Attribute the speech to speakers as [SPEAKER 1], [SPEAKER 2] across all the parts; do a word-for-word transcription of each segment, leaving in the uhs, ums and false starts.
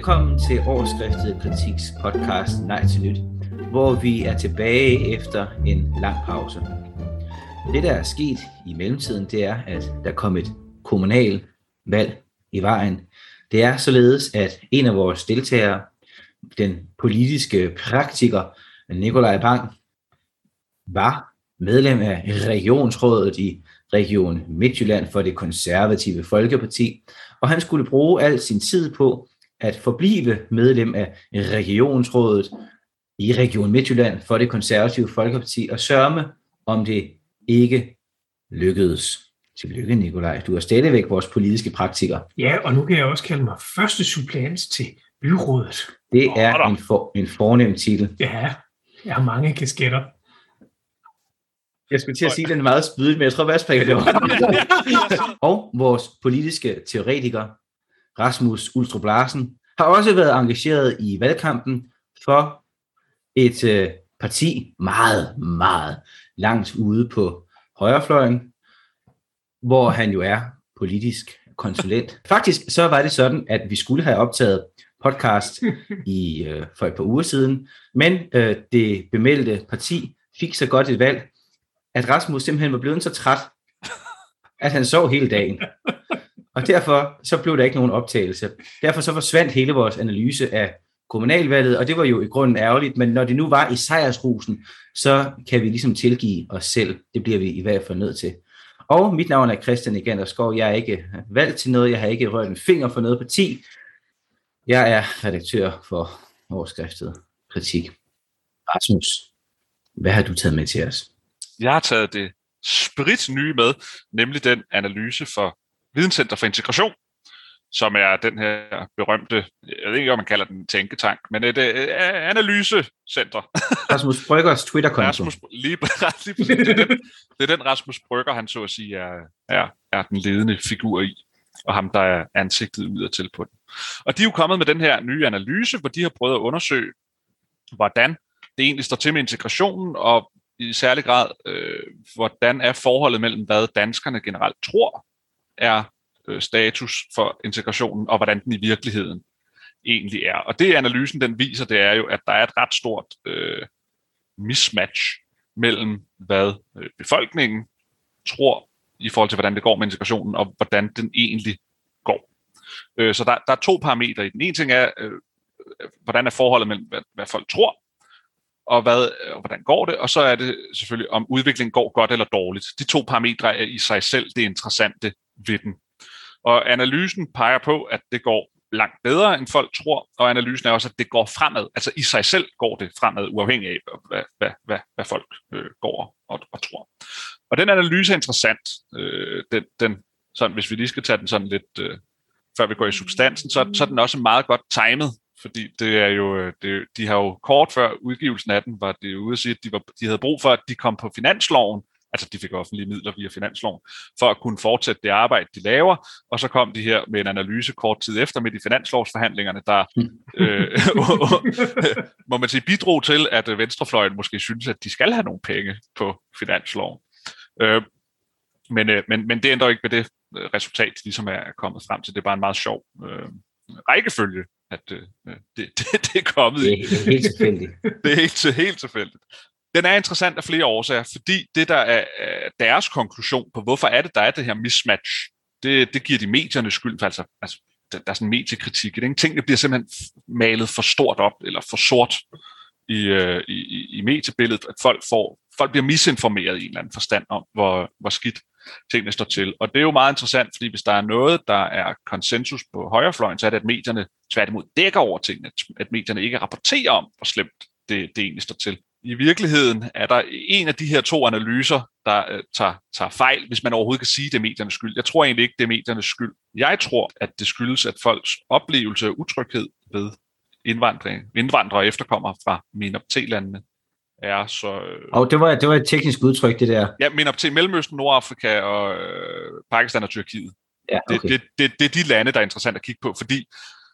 [SPEAKER 1] Velkommen til Overskriftet Kritiks podcast Nej til Nyt, hvor vi er tilbage efter en lang pause. Det, der er sket i mellemtiden, det er, at der kom et kommunal valg i vejen. Det er således, at en af vores deltagere, den politiske praktiker Nikolaj Bang, var medlem af regionsrådet i Region Midtjylland for det konservative Folkeparti, og han skulle bruge al sin tid på at forblive medlem af regionsrådet i Region Midtjylland for det konservative Folkeparti, og sørme, om det ikke lykkedes. Tillykke, Nikolaj. Du er stadigvæk vores politiske praktiker.
[SPEAKER 2] Ja, og nu kan jeg også kalde mig første suppleant til byrådet.
[SPEAKER 1] Det er en, for, en fornem titel.
[SPEAKER 2] Ja, jeg har mange kasketter.
[SPEAKER 1] Jeg skulle til at sige, at den er meget spydigt, men jeg tror, hvad jeg det var. Og vores politiske teoretiker, Rasmus Ulstrup Larsen, har også været engageret i valgkampen for et øh, parti meget, meget langt ude på højrefløjen, hvor han jo er politisk konsulent. Faktisk så var det sådan, at vi skulle have optaget podcast i, øh, for et par uger siden, men øh, det bemeldte parti fik så godt et valg, at Rasmus simpelthen var blevet så træt, at han sov hele dagen. Og derfor så blev der ikke nogen optagelse. Derfor så forsvandt hele vores analyse af kommunalvalget, og det var jo i grunden ærgerligt, men når det nu var i sejrsrusen, så kan vi ligesom tilgive os selv. Det bliver vi i hvert fald nødt til. Og mit navn er Christian Eganderskov. Jeg er ikke valgt til noget, jeg har ikke rørt en finger for noget parti. Jeg er redaktør for Overskriftet Kritik. Rasmus, hvad har du taget med til os?
[SPEAKER 3] Jeg har taget det sprit nye med, nemlig den analyse for Videnscenter for Integration, som er den her berømte, jeg ved ikke, om man kalder den tænketank, men et uh, analysecenter.
[SPEAKER 1] Rasmus Bryggers Twitter-konto.
[SPEAKER 3] Rasmus, lige, lige præcis. Det er, den, det er den Rasmus Brygger, han så at sige, er, er, er den ledende figur i, og ham, der er ansigtet udadtil på den. Og de er jo kommet med den her nye analyse, hvor de har prøvet at undersøge, hvordan det egentlig står til med integrationen, og i særlig grad, øh, hvordan er forholdet mellem, hvad danskerne generelt tror er øh, status for integrationen, og hvordan den i virkeligheden egentlig er. Og det analysen den viser, det er jo, at der er et ret stort øh, mismatch mellem, hvad øh, befolkningen tror i forhold til, hvordan det går med integrationen, og hvordan den egentlig går. Øh, så der, der er to parametre i den. En ting er, øh, hvordan er forholdet mellem, hvad, hvad folk tror, og, hvad, og hvordan går det, og så er det selvfølgelig, om udviklingen går godt eller dårligt. De to parametre er i sig selv det interessante ved den. Og analysen peger på, at det går langt bedre, end folk tror, og analysen er også, at det går fremad. Altså i sig selv går det fremad, uafhængig af, hvad, hvad, hvad, hvad folk øh, går og, og tror. Og den analyse er interessant. Øh, den, den, sådan, hvis vi lige skal tage den sådan lidt, øh, før vi går i substansen, så, så er den også meget godt timet. Fordi det er jo, det, de har jo kort før udgivelsen af den, var det ude at sige, at de, var, de havde brug for, at de kom på finansloven, altså de fik offentlige midler via finansloven, for at kunne fortsætte det arbejde, de laver, og så kom de her med en analyse kort tid efter med de finanslovsforhandlingerne, der øh, må man sige bidrog til, at venstrefløjen måske synes, at de skal have nogle penge på finansloven. Øh, men, øh, men, men det ændrer ikke ved det resultat, de ligesom er kommet frem til. Det er bare en meget sjov øh, rækkefølge, at øh, det, det, det er kommet
[SPEAKER 1] i. Det er helt tilfældigt.
[SPEAKER 3] Det er helt, helt tilfældigt. Den er interessant af flere årsager, fordi det, der er deres konklusion på, hvorfor er det, der er det her mismatch, det, det giver de medierne skyld for. Altså, altså, der er sådan en mediekritik. Det er ting, der bliver simpelthen malet for stort op, eller for sort i, øh, i, i mediebilledet, at folk, får, folk bliver misinformeret i en eller anden forstand om, hvor, hvor skidt tingene står til. Og det er jo meget interessant, fordi hvis der er noget, der er konsensus på højrefløjen, så er det, at medierne tværtimod dækker over tingene, at medierne ikke rapporterer om, hvor slemt det, det egentlig står til. I virkeligheden er der en af de her to analyser, der øh, tager, tager fejl, hvis man overhovedet kan sige, det er mediernes skyld. Jeg tror egentlig ikke, det er mediernes skyld. Jeg tror, at det skyldes, at folks oplevelse af utryghed ved indvandring, indvandrere og efterkommere fra MENAPT-landene er så... Øh...
[SPEAKER 1] Og det var, det var et teknisk udtryk, det der.
[SPEAKER 3] Ja, MENAPT, Mellemøsten, Nordafrika og øh, Pakistan og Tyrkiet.
[SPEAKER 1] Ja, okay.
[SPEAKER 3] det, det, det, det er de lande, der er interessant at kigge på, fordi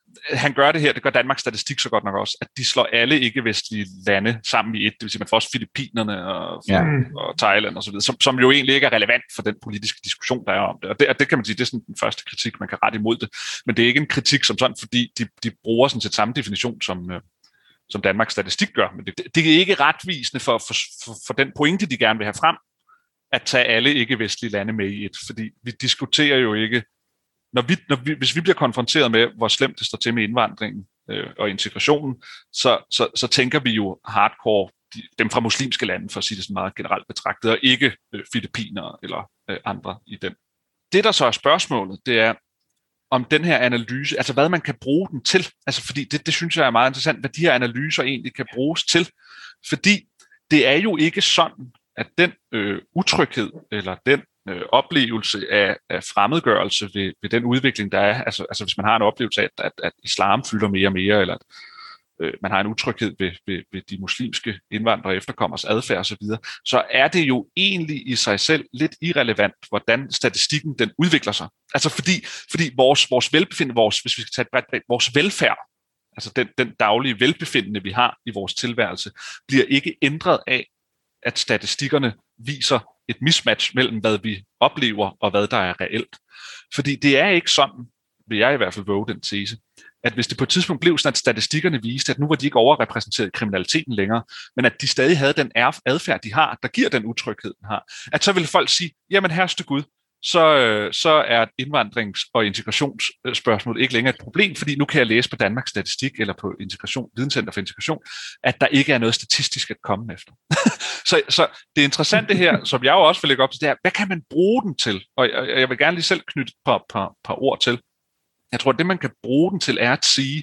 [SPEAKER 3] han gør det her, det gør Danmarks Statistik så godt nok også, at de slår alle ikke-vestlige lande sammen i et, det vil sige, man får også Filippinerne og, ja. og Thailand og så videre, som, som jo egentlig ikke er relevant for den politiske diskussion, der er om det. Og det, og det kan man sige, det er sådan den første kritik, man kan rette imod det. Men det er ikke en kritik som sådan, fordi de, de bruger sådan set samme definition, som, øh, som Danmarks Statistik gør. Men det, det er ikke retvisende for, for, for, for den pointe, de gerne vil have frem, at tage alle ikke-vestlige lande med i et. Fordi vi diskuterer jo ikke, Når vi, når vi, hvis vi bliver konfronteret med, hvor slemt det står til med indvandringen øh, og integrationen, så, så, så tænker vi jo hardcore de, dem fra muslimske lande, for at sige det sådan meget generelt betragtet, og ikke øh, filippinere eller øh, andre i den. Det, der så er spørgsmålet, det er, om den her analyse, altså hvad man kan bruge den til. Altså fordi det, det synes jeg er meget interessant, hvad de her analyser egentlig kan bruges til. Fordi det er jo ikke sådan, at den øh, utryghed eller den øh, oplevelse af, af fremmedgørelse ved, ved den udvikling, der er, altså, altså hvis man har en oplevelse af, at, at islam fylder mere og mere, eller at øh, man har en utryghed ved, ved, ved de muslimske indvandrere og efterkommers adfærd osv., så, så er det jo egentlig i sig selv lidt irrelevant, hvordan statistikken den udvikler sig. Altså fordi, fordi vores, vores velbefindende, vores, hvis vi skal tage et bredt, vores velfærd, altså den, den daglige velbefindende, vi har i vores tilværelse, bliver ikke ændret af, at statistikkerne viser et mismatch mellem, hvad vi oplever og hvad der er reelt. Fordi det er ikke sådan, vil jeg i hvert fald våge den tese, at hvis det på et tidspunkt blev sådan, at statistikkerne viste, at nu var de ikke overrepræsenteret i kriminaliteten længere, men at de stadig havde den adfærd, de har, der giver den utryghed, den har, at så ville folk sige, jamen herreste Gud, så, øh, så er indvandrings- og integrationsspørgsmålet ikke længere et problem, fordi nu kan jeg læse på Danmarks Statistik eller på Integration, Videnscenter for Integration, at der ikke er noget statistisk at komme efter. så, så det interessante her, som jeg jo også vil lægge op til, det er, hvad kan man bruge den til? Og jeg, jeg vil gerne lige selv knytte et par, par, par ord til. Jeg tror, at det man kan bruge den til er at sige,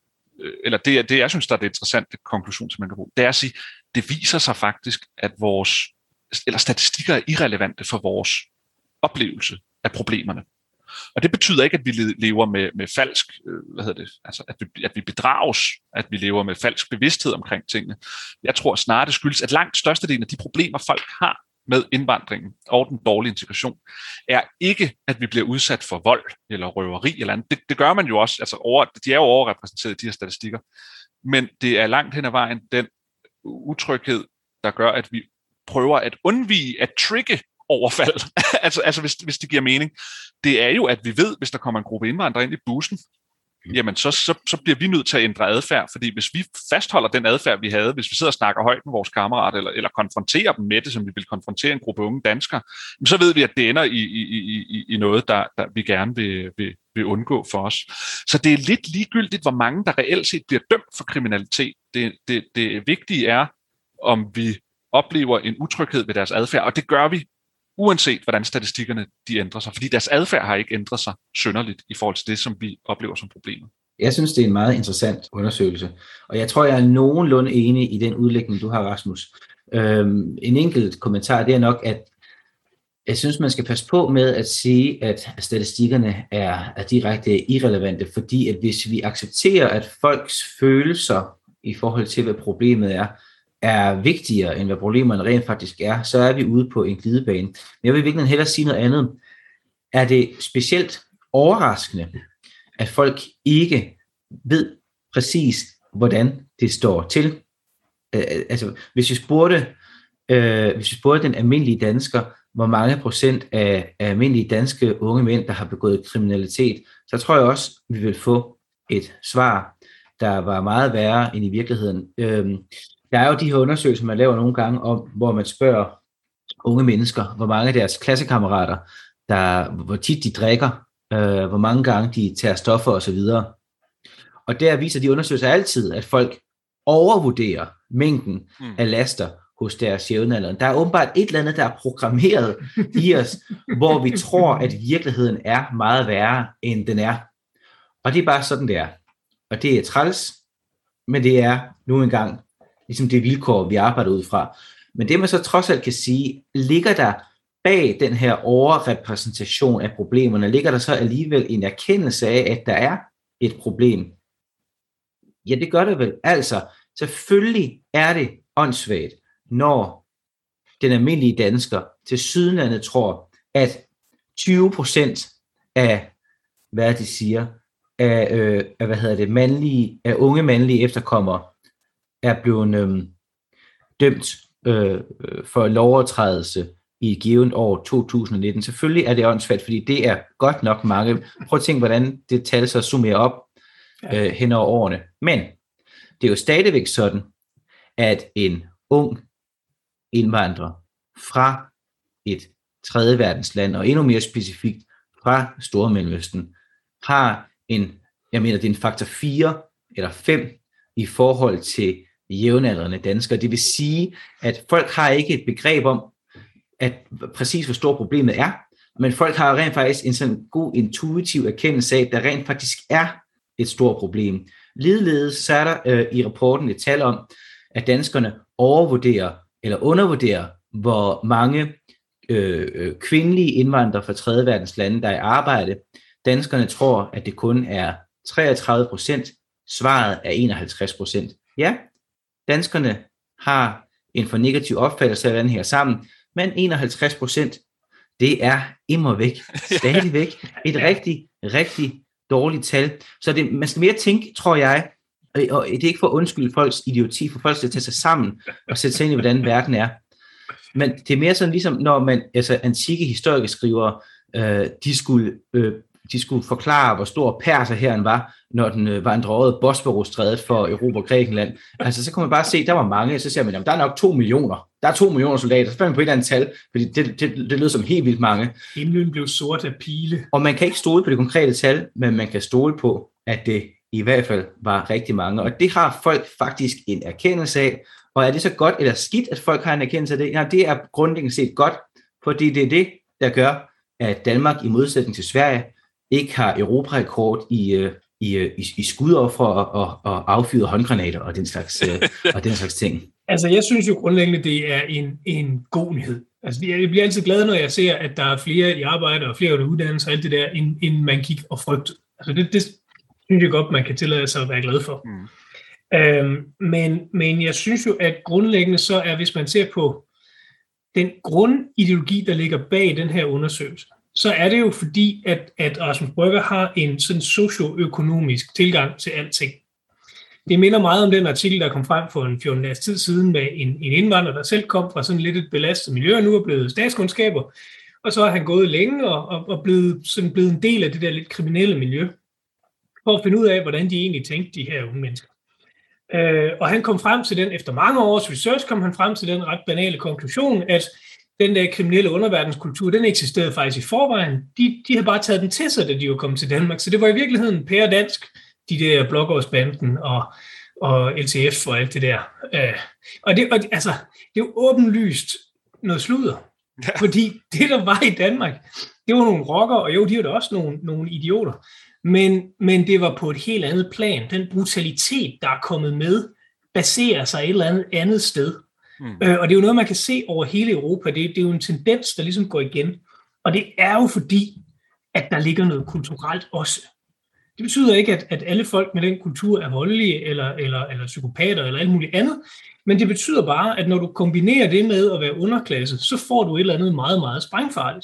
[SPEAKER 3] eller det, det jeg synes, der er det interessante konklusion, som man kan bruge, det er at sige, det viser sig faktisk, at vores, eller statistikker er irrelevante for vores oplevelse af problemerne. Og det betyder ikke, at vi lever med, med falsk, hvad hedder det, altså at vi, at vi bedrages, at vi lever med falsk bevidsthed omkring tingene. Jeg tror snarere, det skyldes, at langt størstedelen af de problemer, folk har med indvandringen og den dårlige integration, er ikke, at vi bliver udsat for vold eller røveri eller andet. Det, det gør man jo også, altså over, de er jo overrepræsenteret i de her statistikker, men det er langt hen ad vejen den utryghed, der gør, at vi prøver at undvige at trigge overfald, altså, altså hvis, hvis det giver mening. Det er jo, at vi ved, hvis der kommer en gruppe indvandrere ind i bussen, jamen så, så, så bliver vi nødt til at ændre adfærd, fordi hvis vi fastholder den adfærd, vi havde, hvis vi sidder og snakker højt med vores kammerater, eller, eller konfronterer dem med det, som vi vil konfrontere en gruppe unge danskere, så ved vi, at det ender i, i, i, i noget, der, der vi gerne vil, vil, vil undgå for os. Så det er lidt ligegyldigt, hvor mange der reelt set bliver dømt for kriminalitet. Det, det, det vigtige er, om vi oplever en utryghed ved deres adfærd, og det gør vi uanset hvordan statistikkerne de ændrer sig, fordi deres adfærd har ikke ændret sig synderligt i forhold til det, som vi oplever som problemer.
[SPEAKER 1] Jeg synes, det er en meget interessant undersøgelse, og jeg tror, jeg er nogenlunde enig i den udlægning, du har, Rasmus. Øhm, en enkelt kommentar, det er nok, at jeg synes, man skal passe på med at sige, at statistikkerne er, er direkte irrelevante, fordi at hvis vi accepterer, at folks følelser i forhold til, hvad problemet er, er vigtigere, end hvad problemerne rent faktisk er, så er vi ude på en glidebane. Men jeg vil virkelig hellere sige noget andet. Er det specielt overraskende, at folk ikke ved præcis, hvordan det står til? Øh, altså, hvis vi spurgte, øh, hvis vi spurgte den almindelige dansker, hvor mange procent af, af almindelige danske unge mænd, der har begået kriminalitet, så tror jeg også, vi vil få et svar, der var meget værre end i virkeligheden. Øh, Der er jo de her undersøgelser, man laver nogle gange om, hvor man spørger unge mennesker, hvor mange af deres klassekammerater, der, hvor tit de drikker, øh, hvor mange gange de tager stoffer osv. Og der viser de undersøgelser altid, at folk overvurderer mængden mm. af laster hos deres jævnaldrende. Der er åbenbart et eller andet, der er programmeret i os, hvor vi tror, at virkeligheden er meget værre, end den er. Og det er bare sådan, det er. Og det er træls, men det er nu engang ligesom det vilkår, vi arbejder ud fra. Men det man så trods alt kan sige, ligger der bag den her overrepræsentation af problemerne, ligger der så alligevel en erkendelse af, at der er et problem? Ja, det gør det vel. Altså, selvfølgelig er det åndssvagt, når den almindelige dansker til sydenlandet tror, at tyve procent af, hvad de siger, af, øh, af hvad hedder det, mandlige, af unge mandlige efterkommere er blevet øh, dømt øh, for lovovertrædelse i et givet år to tusind nitten. Selvfølgelig er det åndssvagt, fordi det er godt nok mange. Prøv at tænke, hvordan det tal så summerer op øh, hen over årene. Men det er jo stadigvæk sådan, at en ung indvandrer fra et tredje verdensland, og endnu mere specifikt fra Stormellemøsten, har en, jeg mener, det er en faktor fire eller fem i forhold til jævnaldrende danskere. Det vil sige, at folk har ikke et begreb om, at præcis hvor stort problemet er, men folk har rent faktisk en sådan god intuitiv erkendelse af, at der rent faktisk er et stort problem. Ligeledes så er der øh, i rapporten et tal om, at danskerne overvurderer eller undervurderer, hvor mange øh, kvindelige indvandrere fra tredje verdens lande, der er i arbejde. Danskerne tror, at det kun er treogtredive procent. Svaret er enoghalvtreds procent. Ja, danskerne har en for negativ opfattelse af, hvordan det her sammen, men enoghalvtreds procent, det er immervæk, stadigvæk et rigtig, rigtig dårligt tal. Så det, man skal mere tænke, tror jeg, og det er ikke for at undskylde folks idioti, for folk skal tage sig sammen og sætte sig ind i, hvordan verden er. Men det er mere sådan ligesom, når man, altså antikke historikerskrivere, øh, de, skulle, øh, de skulle forklare, hvor stor perserhæren var, når den øh, vandrede Bosporusstrædet for Europa og Grækenland. Altså så kunne man bare se, der var mange, så ser man, jamen, der er nok to millioner. Der er to millioner soldater, så fandt man på et eller andet tal, fordi det, det, det lød som helt vildt mange.
[SPEAKER 2] Himlen blev sort af pile.
[SPEAKER 1] Og man kan ikke stole på det konkrete tal, men man kan stole på, at det i hvert fald var rigtig mange. Og det har folk faktisk en erkendelse af. Og er det så godt eller skidt, at folk har en erkendelse af det? Ja, det er grundlæggende set godt, fordi det er det, der gør, at Danmark i modsætning til Sverige ikke har Europarekord i, i, i, i skudoffer og, og, og affyrede håndgranater og den slags, og den slags ting.
[SPEAKER 2] Altså, jeg synes jo grundlæggende, det er en, en god nyhed. Altså, jeg bliver altid glad, når jeg ser, at der er flere i arbejde og flere under uddannelse og alt det der, end, end man gik og frygtede. Altså, det, det synes jeg godt, man kan tillade sig at være glad for. Mm. Øhm, men, men jeg synes jo, at grundlæggende så er, hvis man ser på den grundideologi, der ligger bag den her undersøgelse, så er det jo fordi, at, at Rasmus Brøgger har en sådan socioøkonomisk tilgang til alting. Det minder meget om den artikel, der kom frem for en fjorten dages tid siden med en, en indvandrer, der selv kom fra sådan lidt et belastet miljø, og nu er blevet statskundskaber, og så er han gået længe og, og, og blevet, sådan blevet en del af det der lidt kriminelle miljø, for at finde ud af, hvordan de egentlig tænkte, de her unge mennesker. Øh, og han kom frem til den, efter mange års research, kom han frem til den ret banale konklusion, at den der kriminelle underverdenskultur, den eksisterede faktisk i forvejen. De, de havde bare taget den til sig, da de var kommet til Danmark. Så det var i virkeligheden pæredansk, de der Blågårdsbanden og, og L T F og alt det der. Øh, og det, og, altså, det er jo åbenlyst noget sludder. Ja. Fordi det, der var i Danmark, det var nogle rockere, og jo, de var da også nogle, nogle idioter. Men, men det var på et helt andet plan. Den brutalitet, der er kommet med, baserer sig et eller andet andet sted. Mm. Øh, og det er jo noget, man kan se over hele Europa. Det, det er jo en tendens, der ligesom går igen. Og det er jo fordi, at der ligger noget kulturelt også. Det betyder ikke, at, at alle folk med den kultur er voldelige, eller, eller, eller psykopater, eller alt muligt andet. Men det betyder bare, at når du kombinerer det med at være underklasse, så får du et eller andet meget, meget sprængfarligt.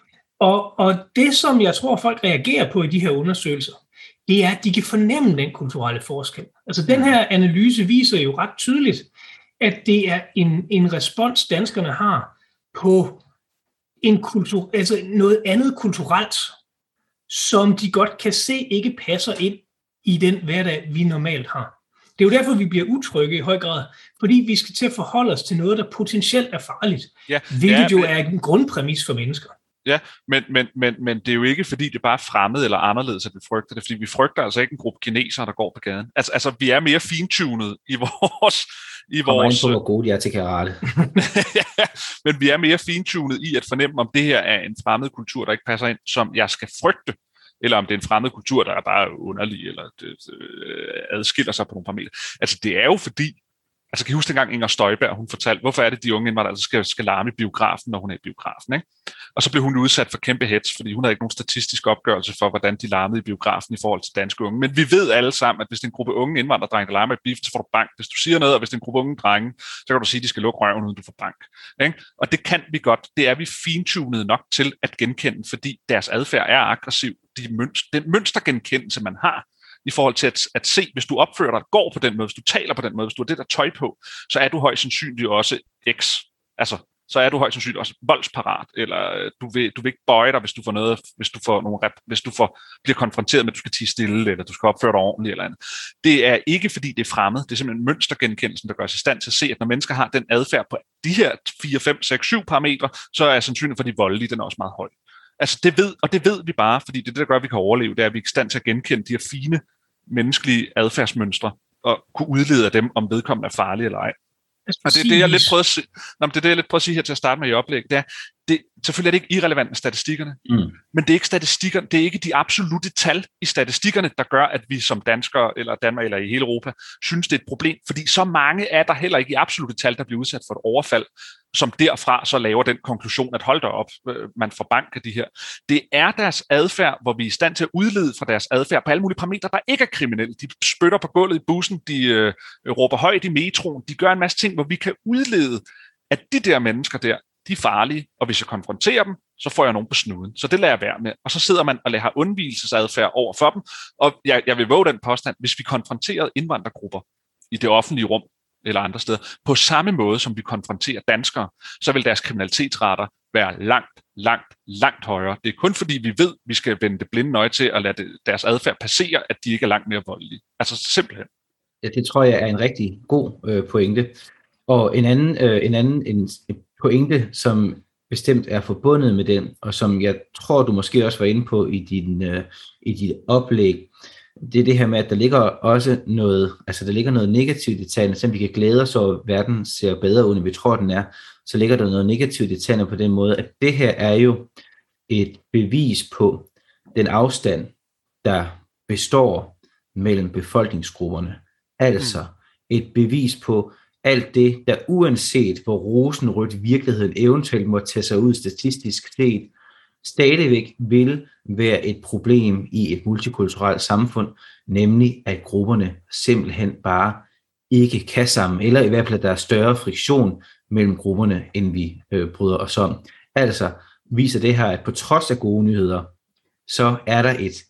[SPEAKER 2] Og, og det, som jeg tror, folk reagerer på i de her undersøgelser, det er, at de kan fornemme den kulturelle forskel. Altså den her analyse viser jo ret tydeligt, at det er en, en respons, danskerne har på en kultur, altså noget andet kulturelt, som de godt kan se ikke passer ind i den hverdag, vi normalt har. Det er jo derfor, vi bliver utrygge i høj grad, fordi vi skal til at forholde os til noget, der potentielt er farligt, ja, hvilket ja, jo men... er en grundpræmis for mennesker.
[SPEAKER 3] Ja, men, men, men, men det er jo ikke, fordi det er bare fremmed eller anderledes, at vi frygter det, fordi vi frygter altså ikke en gruppe kinesere, der går på gaden. Altså, altså vi er mere fintunet i vores... I vores...
[SPEAKER 1] På, hvor gode de er til karate.
[SPEAKER 3] Ja, men vi er mere fintunet i at fornemme, om det her er en fremmed kultur, der ikke passer ind, som jeg skal frygte, eller om det er en fremmed kultur, der er bare underlig, eller det, øh, adskiller sig på nogle parametre. Altså, det er jo fordi, Altså, kan I huske dengang Inger Støjberg, hun fortalte, hvorfor er det, de unge indvandrere altså skal, skal larme i biografen, når hun er i biografen, ikke? Og så blev hun udsat for kæmpe hets, fordi hun havde ikke nogen statistisk opgørelse for, hvordan de larmede i biografen i forhold til danske unge. Men vi ved alle sammen, at hvis det er en gruppe unge indvandrerdrenge, der larmer i biffen, så får du bank. Hvis du siger noget, og hvis det er en gruppe unge drenge, så kan du sige, at de skal lukke røven, uden du får bank. Ikke? Og det kan vi godt. Det er vi fintunet nok til at genkende, fordi deres adfærd er aggressiv. De mønster, den mønstergenkendelse, man har, i forhold til at, at se, hvis du opfører dig, går på den måde, hvis du taler på den måde, hvis du har det der tøj på, så er du højst sandsynligt også X. Altså, så er du højst sandsynligt også voldsparat, eller du vil, du vil ikke bøje dig, hvis du får noget, hvis du får nogle rep, hvis du får, bliver konfronteret med, at du skal tie stille, eller du skal opføre dig ordentligt, eller andet. Det er ikke, fordi det er fremmed, det er simpelthen mønstergenkendelsen, der gør os i stand til at se, at når mennesker har den adfærd på de her fire, fem, seks, syv parametre, så er sandsynligheden for de voldelige, den er også meget høj. Altså det ved, og det ved vi bare, fordi det er det, der gør, at vi kan overleve, det er, at vi er i stand til at genkende de her fine menneskelige adfærdsmønstre, og kunne udlede af dem, om vedkommende er farlig eller ej. Og det er det, jeg lidt prøver at sige, Nå, det er det, jeg lidt prøver at sige her til at starte med i oplægget, det er, det, selvfølgelig er det ikke irrelevant med statistikkerne, mm. men det er ikke statistikkerne, det er ikke de absolutte tal i statistikkerne, der gør, at vi som danskere, eller Danmark, eller i hele Europa, synes, det er et problem, fordi så mange er der heller ikke i absolute tal, der bliver udsat for et overfald, som derfra så laver den konklusion, at hold da op, man får bank af de her. Det er deres adfærd, hvor vi er i stand til at udlede fra deres adfærd på alle mulige parametre, der ikke er kriminelle. De spytter på gulvet i bussen, de øh, råber højt i metroen, de gør en masse ting, hvor vi kan udlede, at de der mennesker der, de er farlige, og hvis jeg konfronterer dem, så får jeg nogen på snuden. Så det lader jeg være med. Og så sidder man og lader undvigelsesadfærd over for dem, og jeg, jeg vil våge den påstand, hvis vi konfronterede indvandrergrupper i det offentlige rum, eller andre steder, på samme måde, som vi konfronterer danskere, så vil deres kriminalitetsrater være langt, langt, langt højere. Det er kun fordi, vi ved, at vi skal vende det blinde øje til at lade det, deres adfærd passere, at de ikke er langt mere voldelige. Altså simpelthen.
[SPEAKER 1] Ja, det tror jeg er en rigtig god øh, pointe. Og en anden, øh, en anden en pointe, som bestemt er forbundet med den, og som jeg tror, du måske også var inde på i din, øh, i dit oplæg, det er det her med, at der ligger også noget, altså der ligger noget negativt i tallene, så vi kan glæde os over, at verden ser bedre ud, end vi tror, den er, så ligger der noget negativt i tallene på den måde, at det her er jo et bevis på den afstand, der består mellem befolkningsgrupperne. Altså et bevis på alt det, der uanset hvor rosenrødt virkeligheden eventuelt må tage sig ud statistisk set, stadigvæk vil være et problem i et multikulturelt samfund, nemlig at grupperne simpelthen bare ikke kan sammen, eller i hvert fald at der er større friktion mellem grupperne, end vi øh, bryder os om. Altså viser det her, at på trods af gode nyheder, så er der et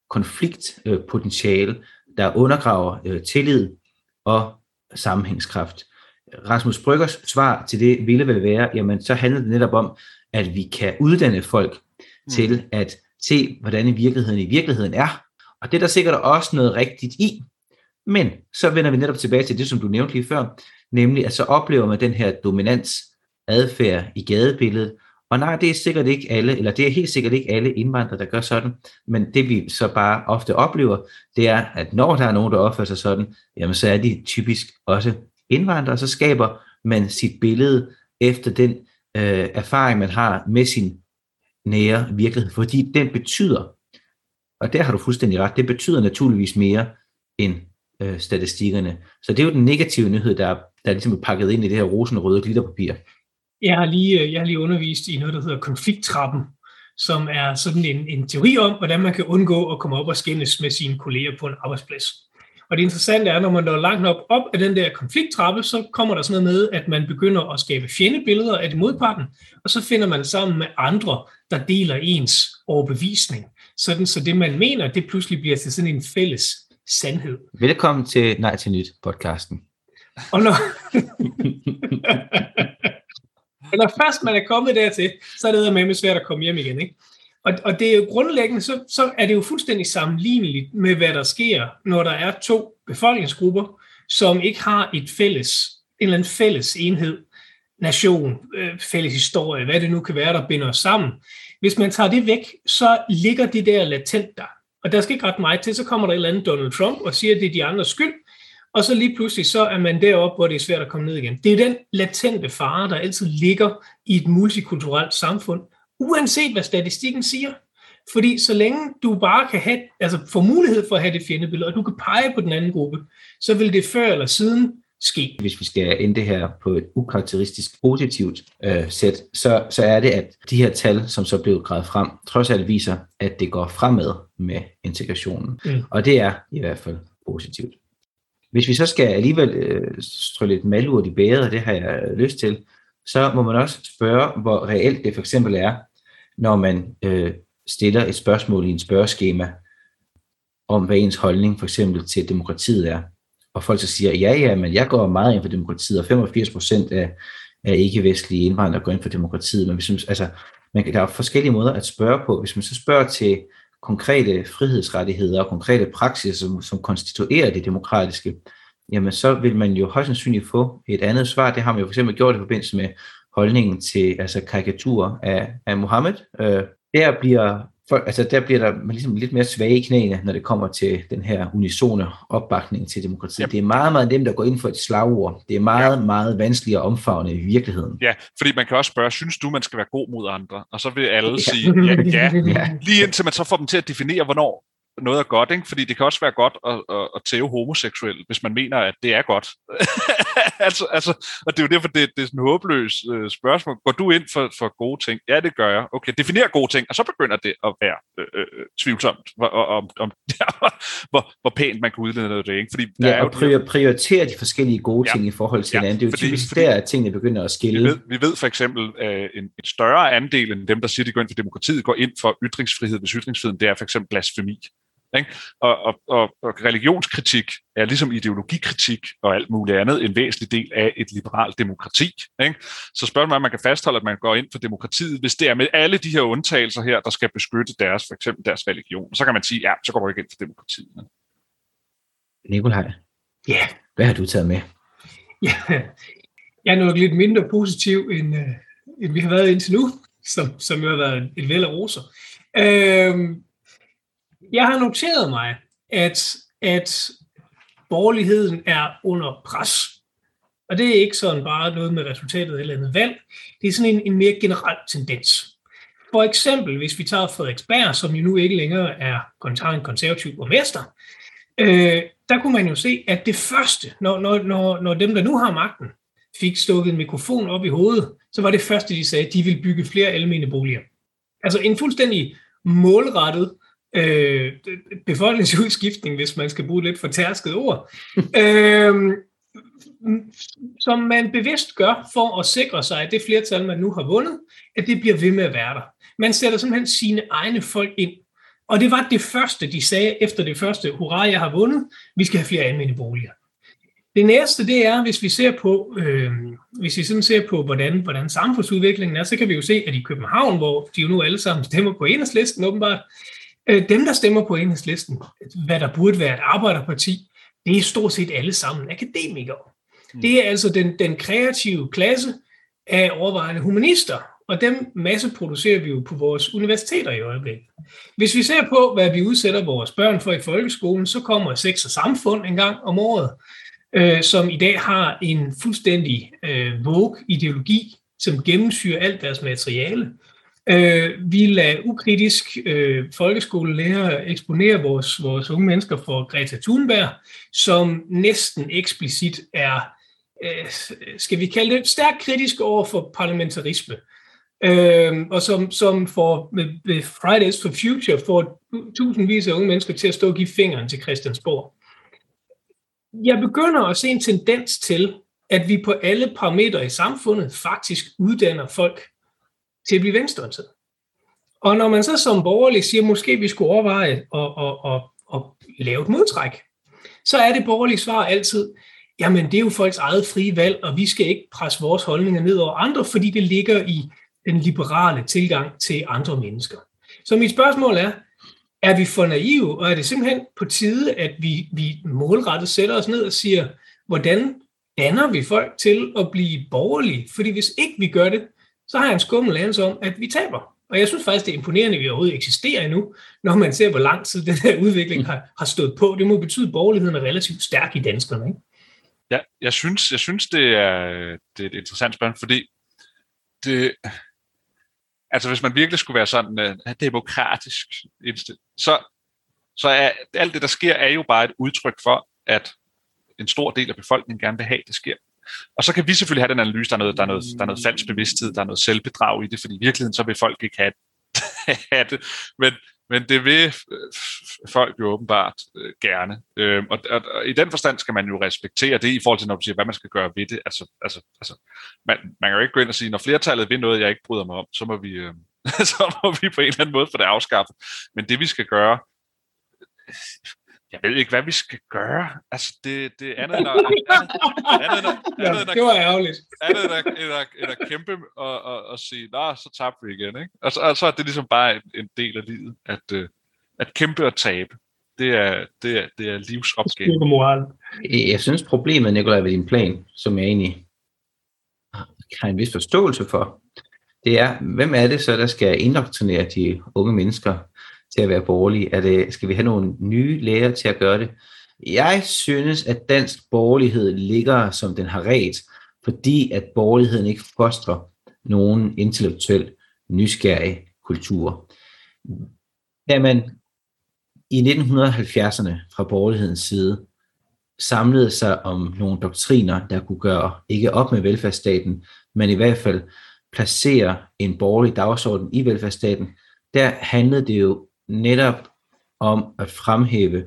[SPEAKER 1] konfliktpotentiale, øh, der undergraver øh, tillid og sammenhængskraft. Rasmus Bryggers svar til det ville vel være, jamen så handler det netop om, at vi kan uddanne folk mm. til at se, hvordan i virkeligheden i virkeligheden er. Og det er der sikkert også noget rigtigt i. Men så vender vi netop tilbage til det, som du nævnte lige før, nemlig at så oplever man den her dominans adfærd i gadebilledet. Og nej, det er sikkert ikke alle, eller det er helt sikkert ikke alle indvandrere, der gør sådan, men det vi så bare ofte oplever, det er, at når der er nogen, der opfører sig sådan, jamen så er de typisk også indvandrere, så skaber man sit billede efter den øh, erfaring, man har med sin nære virkelighed, fordi den betyder, og der har du fuldstændig ret, det betyder naturligvis mere end øh, statistikkerne. Så det er jo den negative nyhed, der, der ligesom er pakket ind i det her rosenrøde glitterpapir. Jeg
[SPEAKER 2] har lige, jeg har lige undervist i noget, der hedder konflikttrappen, som er sådan en, en teori om, hvordan man kan undgå at komme op og skændes med sine kolleger på en arbejdsplads. Og det interessante er, når man når langt nok op af den der konflikttrappe, så kommer der sådan noget med, at man begynder at skabe fjendebilleder af det modparten, og så finder man sammen med andre, der deler ens overbevisning. Sådan, så det, man mener, det pludselig bliver til sådan en fælles sandhed.
[SPEAKER 1] Velkommen til Nej til Nyt podcasten.
[SPEAKER 2] Og når, og når først man er kommet dertil, så er det med svært at komme hjem igen, ikke? Og, og det er jo grundlæggende, så, så er det jo fuldstændig sammenligneligt med, hvad der sker, når der er to befolkningsgrupper, som ikke har et fælles, en eller anden fælles enhed, nation, øh, fælles historie, hvad det nu kan være, der binder os sammen. Hvis man tager det væk, så ligger det der latent der. Og der skal ikke ret meget til, så kommer der et eller andet Donald Trump og siger, at det er de andres skyld, og så lige pludselig så er man deroppe, hvor det er svært at komme ned igen. Det er den latente fare, der altid ligger i et multikulturelt samfund, uanset hvad statistikken siger. Fordi så længe du bare kan have, altså få mulighed for at have det fjendebillede, og du kan pege på den anden gruppe, så vil det før eller siden ske.
[SPEAKER 1] Hvis vi skal ende det her på et ukarakteristisk positivt øh, sæt, så, så er det, at de her tal, som så blev gravet frem, trods alt viser, at det går fremad med integrationen. Mm. Og det er i hvert fald positivt. Hvis vi så skal alligevel øh, strø lidt malurt i bæret, og det har jeg lyst til, så må man også spørge, hvor reelt det for eksempel er, når man øh, stiller et spørgsmål i en spørgeskema, om hvad ens holdning for eksempel til demokratiet er. Og folk så siger, ja, ja, men jeg går meget ind for demokratiet, og femogfirs procent af, af ikke-vestlige indvandrere går ind for demokratiet. Men hvis man, altså, man kan, der er forskellige måder at spørge på. Hvis man så spørger til konkrete frihedsrettigheder og konkrete praksiser, som, som konstituerer det demokratiske, jamen så vil man jo højst sandsynligt få et andet svar. Det har man jo for eksempel gjort i forbindelse med holdningen til altså karikaturer af, af Mohammed. Øh, der bliver For, altså der bliver der ligesom lidt mere svage i knæene, når det kommer til den her unisone opbakning til demokratiet. Yep. Det er meget, meget nemt at gå ind for et slagord. Det er meget, ja. meget vanskeligt at omfavne i virkeligheden.
[SPEAKER 3] Ja, fordi man kan også spørge, synes du, man skal være god mod andre? Og så vil alle ja. sige, ja, ja, ja. Lige indtil man så får dem til at definere, hvornår noget er godt, ikke? Fordi det kan også være godt at, at, at tæve homoseksuelle, hvis man mener, at det er godt. altså, altså, og det er jo derfor, det, det er sådan en håbløs øh, spørgsmål. Går du ind for, for gode ting? Ja, det gør jeg. Okay, definer gode ting, og så begynder det at være øh, øh, tvivlsomt, om, om, om ja, hvor, hvor pænt man kan udlede noget af det. Ikke? Fordi der
[SPEAKER 1] ja,
[SPEAKER 3] er
[SPEAKER 1] og prior- prioritere de forskellige gode ja. ting i forhold til ja, hinanden. Det er jo fordi, typisk fordi, der, at tingene begynder at skille.
[SPEAKER 3] Vi ved, vi ved for eksempel, at en, en større andel end dem, der siger, de går ind for demokratiet, går ind for ytringsfrihed, hvis ytringsfriheden det er for eksempel blasfemi. Og, og, og, og religionskritik er ligesom ideologikritik og alt muligt andet en væsentlig del af et liberalt demokrati. Ikke? Så spørger man, om man kan fastholde, at man går ind for demokratiet, hvis det er med alle de her undtagelser her, der skal beskytte deres, for eksempel deres religion. Så kan man sige, ja, så går du ikke ind for demokratiet.
[SPEAKER 1] Nikolaj,
[SPEAKER 2] ja. Yeah.
[SPEAKER 1] Hvad har du taget med?
[SPEAKER 2] Ja, jeg er nok lidt mindre positiv, end, uh, end vi har været indtil nu, som, som jo har været et væld af roser. Øhm, Jeg har noteret mig, at, at borgerligheden er under pres. Og det er ikke sådan bare noget med resultatet af et eller andet valg. Det er sådan en, en mere generel tendens. For eksempel, hvis vi tager Frederiksberg, som jo nu ikke længere er en konservativ borgmester, øh, der kunne man jo se, at det første, når, når, når, når dem, der nu har magten, fik stukket en mikrofon op i hovedet, så var det første, de sagde, at de ville bygge flere almene boliger. Altså en fuldstændig målrettet Øh, befolkningsudskiftning, hvis man skal bruge lidt fortærsket ord, øh, som man bevidst gør for at sikre sig, at det flertal, man nu har vundet, at det bliver ved med at være der. Man sætter simpelthen sine egne folk ind. Og det var det første, de sagde efter det første, hurra, jeg har vundet, vi skal have flere almene boliger. Det næste, det er, hvis vi ser på, øh, hvis vi sådan ser på, hvordan, hvordan samfundsudviklingen er, så kan vi jo se, at i København, hvor de jo nu alle sammen stemmer på Enhedslisten åbenbart, dem, der stemmer på Enhedslisten, hvad der burde være et arbejderparti, det er stort set alle sammen akademikere. Mm. Det er altså den, den kreative klasse af overvejende humanister, og dem masseproducerer vi jo på vores universiteter i øjeblikket. Hvis vi ser på, hvad vi udsætter vores børn for i folkeskolen, så kommer Sex og Samfund en gang om året, øh, som i dag har en fuldstændig øh, vogue ideologi, som gennemsyrer alt deres materiale. Øh, vi lader ukritisk øh, folkeskolelærer eksponere vores, vores unge mennesker for Greta Thunberg, som næsten eksplicit er, øh, skal vi kalde det, stærkt kritisk over for parlamentarisme. Øh, og som, som får med, med Fridays for Future får tusindvis af unge mennesker til at stå og give fingeren til Christiansborg. Jeg begynder at se en tendens til, at vi på alle parametre i samfundet faktisk uddanner folk til at blive venstreorienteret. Og når man så som borgerlig siger, måske vi skulle overveje at, at, at, at lave et modtræk, så er det borgerlige svar altid, jamen det er jo folks eget frie valg, og vi skal ikke presse vores holdninger ned over andre, fordi det ligger i den liberale tilgang til andre mennesker. Så mit spørgsmål er, er vi for naive, og er det simpelthen på tide, at vi, vi målrettet sætter os ned og siger, hvordan danner vi folk til at blive borgerlige? Fordi hvis ikke vi gør det, så har jeg en skummel anelse om, at vi taber. Og jeg synes faktisk, det er imponerende, at vi overhovedet eksisterer endnu, når man ser, hvor lang tid den her udvikling har, har stået på. Det må betyde, at borgerligheden er relativt stærk i danskerne, ikke?
[SPEAKER 3] Ja, jeg synes, jeg synes det, er, det er et interessant spørgsmål, fordi det, altså hvis man virkelig skulle være sådan uh, demokratisk indstillet, så, så er alt det, der sker, er jo bare et udtryk for, at en stor del af befolkningen gerne vil have, det sker. Og så kan vi selvfølgelig have den analyse, der er noget, der er noget, der er noget falsk bevidsthed, der er noget selvbedrag i det, fordi i virkeligheden så vil folk ikke have, have det. Men, men det vil folk jo åbenbart øh, gerne. Øh, og, og, og i den forstand skal man jo respektere det i forhold til, når du siger, hvad man skal gøre ved det. Altså, altså, altså man, man kan jo ikke gå ind og sige, når flertallet vil noget, jeg ikke bryder mig om, så må vi, øh, så må vi på en eller anden måde få det afskaffet. Men det vi skal gøre, jeg ved ikke, hvad vi skal gøre. Altså, det, det er andet end at... Andet, andet, andet, andet,
[SPEAKER 2] det var ærgerligt.
[SPEAKER 3] Andet end at, end at, end at kæmpe og, og, og sige, nå, så tabte vi igen, ikke? Og så, og så er det ligesom bare en, en del af livet, at, uh, at kæmpe og tabe. Det er, det er, det er livsopgave.
[SPEAKER 1] Jeg synes, problemet, Nikolaj, ved din plan, som jeg egentlig har en vis forståelse for, det er, hvem er det så, der skal indoktrinere de unge mennesker til at være borgerlige? Er det, skal vi have nogle nye læger til at gøre det? Jeg synes, at dansk borgerlighed ligger, som den har ret, fordi at borgerligheden ikke fostrer nogen intellektuel nysgerrig kultur. Da man i nitten halvfjerdserne fra borgerlighedens side samlede sig om nogle doktriner, der kunne gøre ikke op med velfærdsstaten, men i hvert fald placere en borgerlig dagsorden i velfærdsstaten, der handlede det jo netop om at fremhæve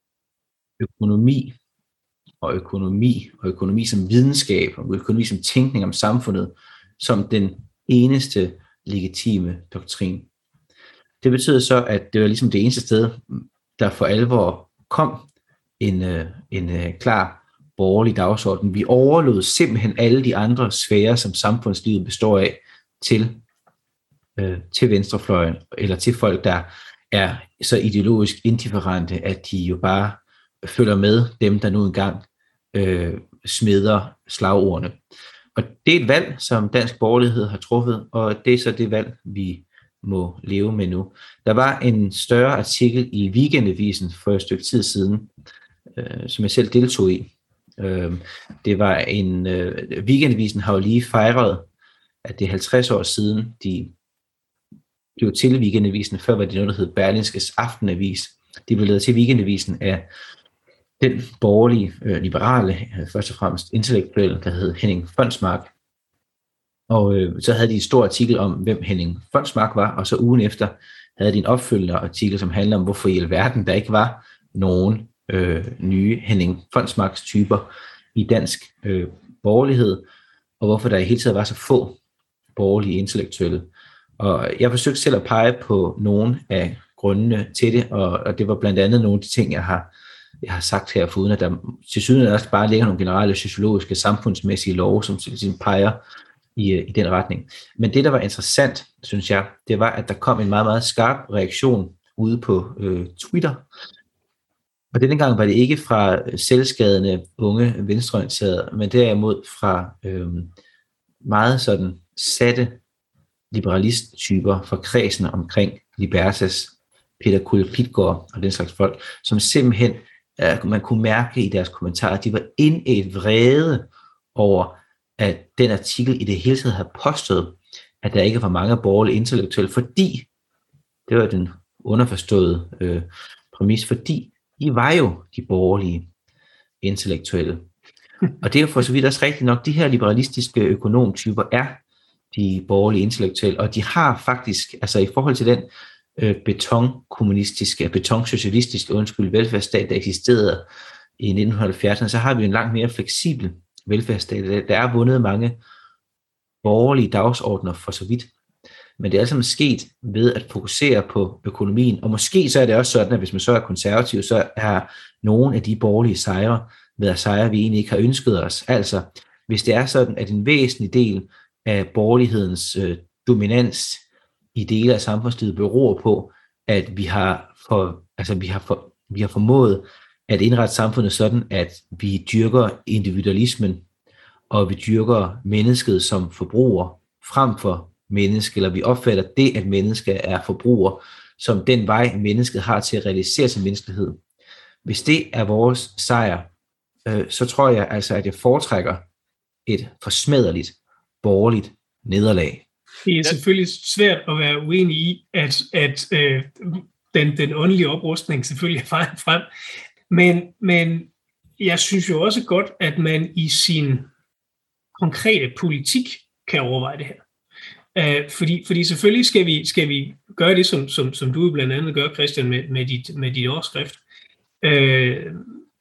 [SPEAKER 1] økonomi og økonomi og økonomi som videnskab og økonomi som tænkning om samfundet som den eneste legitime doktrin. Det betyder så, at det var ligesom det eneste sted, der for alvor kom en, en klar borgerlig dagsorden. Vi overlod simpelthen alle de andre sfærer, som samfundslivet består af, til, øh, til venstrefløjen, eller til folk, der er så ideologisk indifferente, at de jo bare følger med dem, der nu engang øh, smeder slagordene. Og det er et valg, som dansk borgerlighed har truffet, og det er så det valg, vi må leve med nu. Der var en større artikel i Weekendavisen for et stykke tid siden, øh, som jeg selv deltog i. Øh, det var en... Øh, Weekendavisen har jo lige fejret, at det er halvtreds år siden, de blev til Weekendavisen. Før var det noget, der hed Berlingskes Aftenavis. De blev lavet til Weekendavisen af den borgerlige, øh, liberale, øh, først og fremmest intellektuelle, der hed Henning Fonsmark. Og øh, så havde de en stor artikel om, hvem Henning Fonsmark var, og så ugen efter havde de en opfølgende artikel, som handler om, hvorfor i alverden der ikke var nogen øh, nye Henning Fonsmarks typer i dansk øh, borgerlighed, og hvorfor der i hele tiden var så få borgerlige intellektuelle. Og jeg forsøgte selv at pege på nogle af grundene til det, og, og det var blandt andet nogle af de ting, jeg har, jeg har sagt her, foruden at der til syden også bare ligger nogle generelle sociologiske, samfundsmæssige love, som ligesom peger i, i den retning. Men det, der var interessant, synes jeg, det var, at der kom en meget, meget skarp reaktion ude på øh, Twitter. Og denne gang var det ikke fra selvskadende unge venstreorienterede, men derimod fra øh, meget sådan satte liberalisttyper fra kredsen omkring Libertas, Peter Kulpitgaard og den slags folk, som simpelthen, uh, man kunne mærke i deres kommentarer, de var indædt vrede over, at den artikel i det hele taget havde påstået, at der ikke var mange borgerlige intellektuelle, fordi, det var den underforståede øh, præmis, fordi de var jo de borgerlige intellektuelle. Og det er jo for så vidt også rigtigt nok, de her liberalistiske økonomtyper er de borgerlige intellektuelle, og de har faktisk, altså i forhold til den øh, betonkommunistiske, betonsocialistiske, undskyld, velfærdsstat, der eksisterede i nitten halvfjerdserne, så har vi en langt mere fleksibel velfærdsstat. Der er vundet mange borgerlige dagsordner for så vidt, men det er altså sket ved at fokusere på økonomien, og måske så er det også sådan, at hvis man så er konservativ, så er nogle af de borgerlige sejre været sejre, vi egentlig ikke har ønsket os. Altså, hvis det er sådan, at en væsentlig del af borgerlighedens øh, dominans i dele af samfundslivet beror på, at vi har, for, altså, vi, har for, vi har formået at indrette samfundet sådan, at vi dyrker individualismen, og vi dyrker mennesket som forbruger frem for menneske, eller vi opfatter det, at mennesket er forbruger, som den vej, mennesket har til at realisere sin menneskelighed. Hvis det er vores sejr, øh, så tror jeg altså, at jeg foretrækker et forsmæderligt borgerligt nederlag.
[SPEAKER 2] Det er selvfølgelig svært at være uenig i, at, at øh, den, den åndelige oprustning selvfølgelig er vejen frem, men, men jeg synes jo også godt, at man i sin konkrete politik kan overveje det her. Uh, fordi, fordi selvfølgelig skal vi, skal vi gøre det, som, som, som du blandt andet gør, Christian, med, med, dit, med dit overskrift. Uh,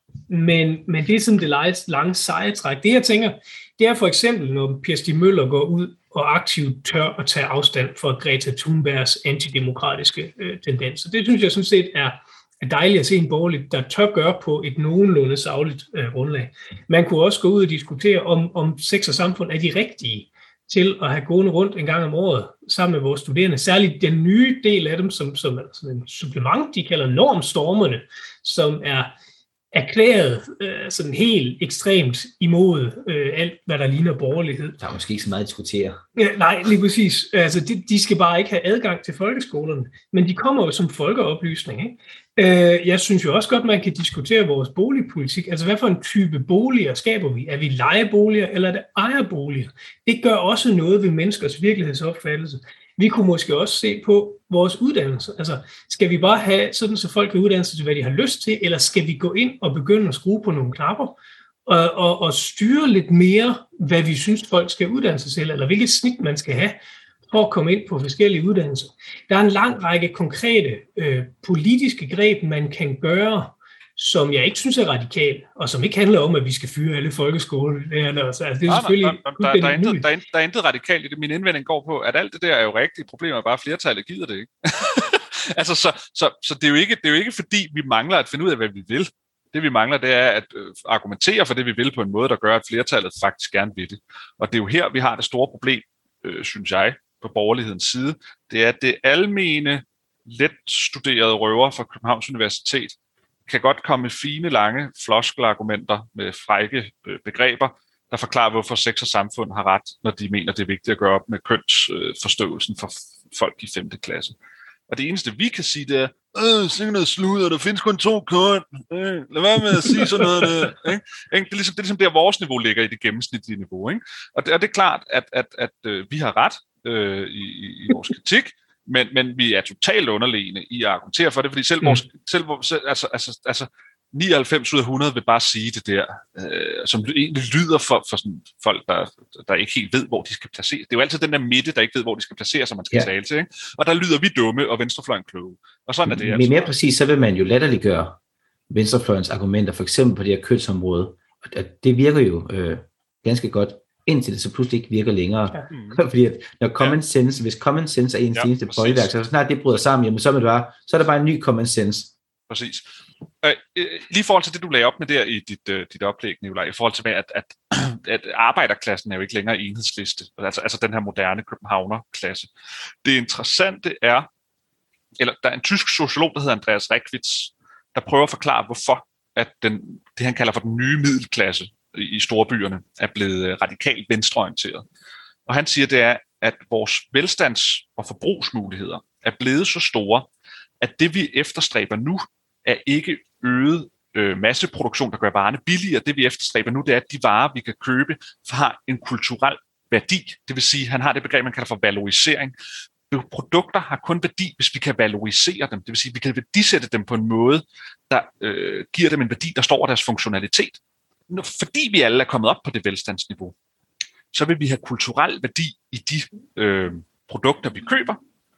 [SPEAKER 2] men, men det er sådan det lange seje træk. Det jeg tænker, det er for eksempel, når Per Stig Møller går ud og aktivt tør at tage afstand fra Greta Thunbergs antidemokratiske uh, tendenser. Det synes jeg sådan set er, er dejligt at se en borgerlig, der tør gøre på et nogenlunde sagligt uh, grundlag. Man kunne også gå ud og diskutere, om, om sex og samfund er de rigtige til at have gående rundt en gang om året sammen med vores studerende. Særligt den nye del af dem, som, som er sådan en supplement, de kalder normstormerne, som er erklæret øh, sådan helt ekstremt imod øh, alt, hvad der ligner borgerlighed.
[SPEAKER 1] Der er måske ikke så meget at diskutere.
[SPEAKER 2] Ja, nej, lige præcis. Altså, de, de skal bare ikke have adgang til folkeskolerne, men de kommer jo som folkeoplysning. Ikke? Øh, jeg synes jo også godt, man kan diskutere vores boligpolitik. Altså, hvad for en type boliger skaber vi? Er vi lejeboliger, eller er det ejerboliger? Det gør også noget ved menneskers virkelighedsopfattelse. Vi kunne måske også se på vores uddannelse. Altså, skal vi bare have sådan, så folk kan uddanne sig til, hvad de har lyst til, eller skal vi gå ind og begynde at skrue på nogle knapper og, og, og styre lidt mere, hvad vi synes, folk skal uddanne sig til, eller hvilket snit man skal have for at komme ind på forskellige uddannelser. Der er en lang række konkrete øh, politiske greb, man kan gøre, som jeg ikke synes er radikale, og som ikke handler om, at vi skal fyre alle folkeskolelærerne. Altså, det er
[SPEAKER 3] nej,
[SPEAKER 2] selvfølgelig
[SPEAKER 3] nej, nej, der, der, er intet, der, er, der er intet radikalt i det. Min indvending går på, at alt det der er jo rigtigt. Problemet er bare, at flertallet gider det ikke. altså, så, så, så det, er jo ikke, det er jo ikke, fordi vi mangler at finde ud af, hvad vi vil. Det vi mangler, det er at øh, argumentere for det, vi vil på en måde, der gør, at flertallet faktisk gerne vil det. Og det er jo her, vi har det store problem, øh, synes jeg, på borgerlighedens side. Det er, at det almene, let studerede røver fra Københavns Universitet kan godt komme med fine, lange floskelargumenter med frække øh, begreber, der forklarer, hvorfor sex og samfund har ret, når de mener, det er vigtigt at gøre op med kønsforståelsen øh, for folk i femte klasse. Og det eneste, vi kan sige, det er, øh, sikke noget sludder, der findes kun to køn, øh, lad være med at sige sådan noget der. Ikke? Det, er ligesom, det er ligesom der, vores niveau ligger i det gennemsnitlige niveau. Ikke? Og, det, og det er klart, at, at, at øh, vi har ret øh, i, i vores kritik, Men, men vi er totalt underlegne i at argumentere for det, fordi selv vores, mm. selv, selv, altså, altså, altså nioghalvfems ud af hundrede vil bare sige det der, øh, som egentlig lyder for, for sådan folk, der, der ikke helt ved, hvor de skal placeres. Det er jo altid den der midte, der ikke ved, hvor de skal placeres, som man skal ja. tale til. Ikke? Og der lyder vi dumme, og venstrefløjen kloge. Og sådan er det.
[SPEAKER 1] Men altså. Mere præcis, så vil man jo latterliggøre venstrefløjens argumenter, for eksempel på det her kønsområde. Og det virker jo øh, ganske godt, indtil det så pludselig ikke virker længere. Ja. Mm. Fordi at når common sense, hvis common sense er ens ja, eneste bolværk, så snart det bryder sammen, jamen, så, er det bare, så er der bare en ny common sense.
[SPEAKER 3] Præcis. Øh, lige i forhold til det, du lagde op med der i dit, uh, dit oplæg, Nicolaj, i forhold til, med, at, at, at arbejderklassen er jo ikke længere enhedsliste, altså, altså den her moderne københavnerklasse. Det interessante er, eller der er en tysk sociolog, der hedder Andreas Reckwitz, der prøver at forklare, hvorfor at den, det, han kalder for den nye middelklasse, i storbyerne er blevet radikalt venstreorienteret. Og han siger, det er, at vores velstands- og forbrugsmuligheder er blevet så store, at det vi efterstræber nu, er ikke øget øh, masseproduktion, der gør varerne billigere. Det vi efterstræber nu, det er, at de varer, vi kan købe, har en kulturel værdi. Det vil sige, han har det begreb, man kalder for valorisering. Produkter har kun værdi, hvis vi kan valorisere dem. Det vil sige, at vi kan værdisætte dem på en måde, der øh, giver dem en værdi, der står over deres funktionalitet. Fordi vi alle er kommet op på det velstandsniveau, så vil vi have kulturel værdi i de øh, produkter, vi køber.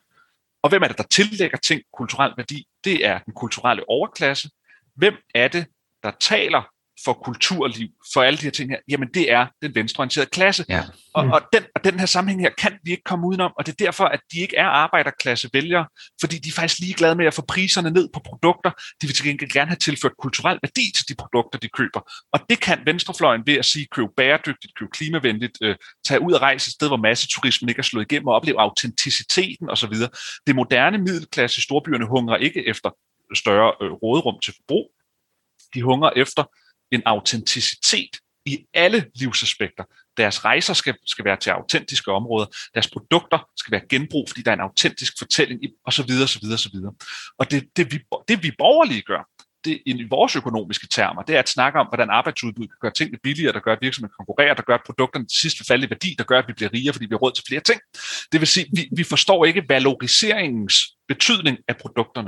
[SPEAKER 3] Og hvem er det, der tillægger ting kulturel værdi? Det er den kulturelle overklasse. Hvem er det, der taler for kulturliv, for alle de her ting her? Jamen, det er den venstreorienterede klasse. Ja. Mm. Og, og, den, og den her sammenhæng her kan vi ikke komme udenom, og det er derfor, at de ikke er arbejderklasse vælgere, fordi de er faktisk ligeglade med at få priserne ned på produkter. De vil til gengæld gerne have tilført kulturel værdi til de produkter, de køber. Og det kan venstrefløjen ved at sige, køb bæredygtigt, køb klimavenligt, øh, tage ud og rejse et sted, hvor masseturismen ikke er slået igennem, og opleve autenticiteten osv. Det moderne middelklasse i storbyerne hungrer ikke efter større øh, råderum til forbrug. De hungrer efter en autenticitet i alle livsaspekter. Deres rejser skal, skal være til autentiske områder. Deres produkter skal være genbrug, fordi der er en autentisk fortælling i, og så videre, så videre, så videre. Og det, det, vi, det vi borgerlige gør, det, i vores økonomiske termer, det er at snakke om, hvordan arbejdsudbud kan gøre tingene billigere, der gør, at virksomheden konkurrerer, der gør, at produkterne til sidst vil falde i værdi, der gør, at vi bliver rigere, fordi vi har råd til flere ting. Det vil sige, vi, vi forstår ikke valoriseringens betydning af produkterne.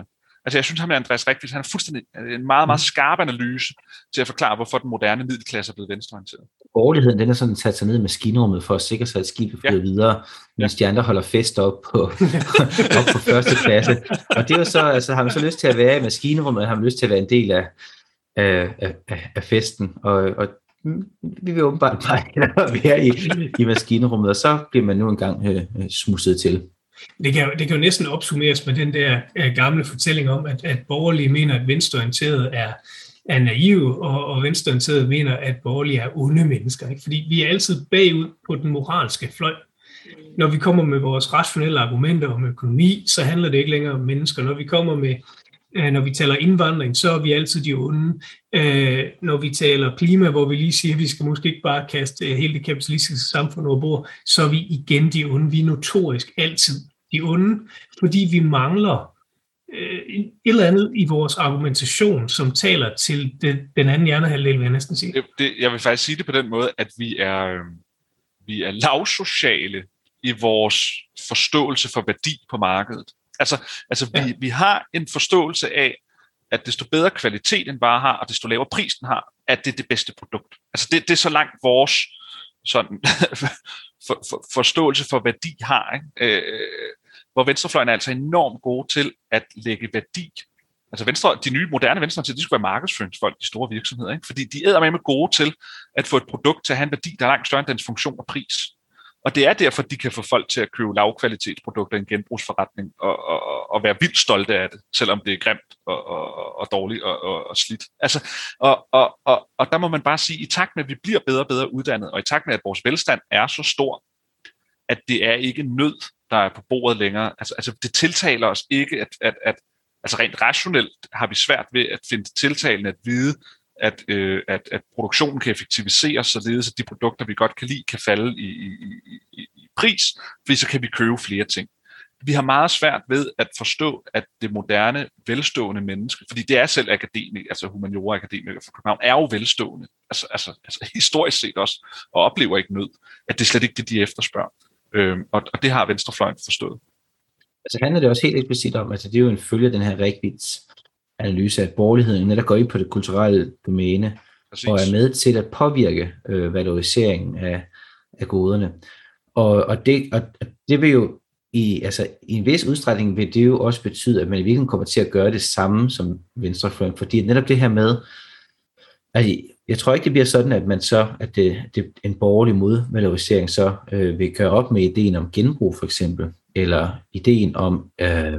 [SPEAKER 3] Altså jeg synes, at Andreas Rechwitz, han er fuldstændig en meget, meget skarp analyse til at forklare, hvorfor den moderne middelklasse er blevet venstreorienteret.
[SPEAKER 1] Borgerligheden, den er sådan sat sig ned i maskinrummet for at sikre sig, at skibet flyder ja. videre, mens ja. de andre holder fest op på, op på første klasse. Og det er jo så, altså har man så lyst til at være i maskinrummet, har man lyst til at være en del af, af, af, af festen, og, og vi vil åbenbart bare være i, i maskinrummet, og så bliver man nu engang øh, smusset til.
[SPEAKER 2] Det kan, det kan jo næsten opsummeres med den der uh, gamle fortælling om, at, at borgerlige mener, at venstreorienterede er, er naive, og, og venstreorienterede mener, at borgerlige er onde mennesker. Ikke? Fordi vi er altid bagud på den moralske fløj. Når vi kommer med vores rationelle argumenter om økonomi, så handler det ikke længere om mennesker. Når vi kommer med Når vi taler indvandring, så er vi altid de onde. Når vi taler klima, hvor vi lige siger, at vi skal måske ikke bare kaste hele det kapitalistiske samfund over bord, så er vi igen de onde. Vi er notorisk altid de onde, fordi vi mangler et eller andet i vores argumentation, som taler til den anden hjernehalvdel, vil jeg næsten sige.
[SPEAKER 3] Det, det, jeg vil faktisk sige det på den måde, at vi er, vi er lavsociale i vores forståelse for værdi på markedet. Altså, altså vi, ja. vi har en forståelse af, at desto bedre kvalitet en vare har, og desto lavere pris den har, at det er det bedste produkt. Altså det, det er så langt vores sådan, for, for, forståelse for værdi har, ikke? Øh, hvor venstrefløjen er altså enormt gode til at lægge værdi. Altså venstre, de nye moderne venstre, de skulle være markedsføringsfolk, de store virksomheder, ikke? Fordi de er med gode til at få et produkt til at have en værdi, der er langt større end dens funktion og pris. Og det er derfor, de kan få folk til at købe lavkvalitetsprodukter i en genbrugsforretning og, og, og være vildt stolte af det, selvom det er grimt og, og, og dårligt og, og, og slidt. Altså, og, og, og, og der må man bare sige, i takt med, at vi bliver bedre og bedre uddannet, og i takt med, at vores velstand er så stor, at det er ikke nød, der er på bordet længere. Altså, altså det tiltaler os ikke, at, at, at altså rent rationelt har vi svært ved at finde tiltalende at vide, At, øh, at, at produktionen kan effektiviseres, således at de produkter, vi godt kan lide, kan falde i, i, i, i pris, fordi så kan vi købe flere ting. Vi har meget svært ved at forstå, at det moderne, velstående menneske, fordi det er selv akademik, altså humaniora-akademikere fra København, er jo velstående, altså, altså, altså historisk set også, og oplever ikke nød, at det er slet ikke det, de efterspørger. Øhm, og, og det har venstrefløjen forstået.
[SPEAKER 1] Altså handler det også helt eksplicit om, altså det er jo en følge af den her Rechwitz analyse af borgerligheden, netop går ind på det kulturelle domæne, Præcis. og er med til at påvirke øh, valoriseringen af, af goderne. Og, og, det, og det vil jo i, altså, i en vis udstrækning vil det jo også betyde, at man i virkeligheden kommer til at gøre det samme som venstrefløjen, fordi netop det her med, altså, jeg tror ikke det bliver sådan, at man så, at det, det en borgerlig modvalorisering så øh, vil gøre op med ideen om genbrug for eksempel, eller ideen om, øh,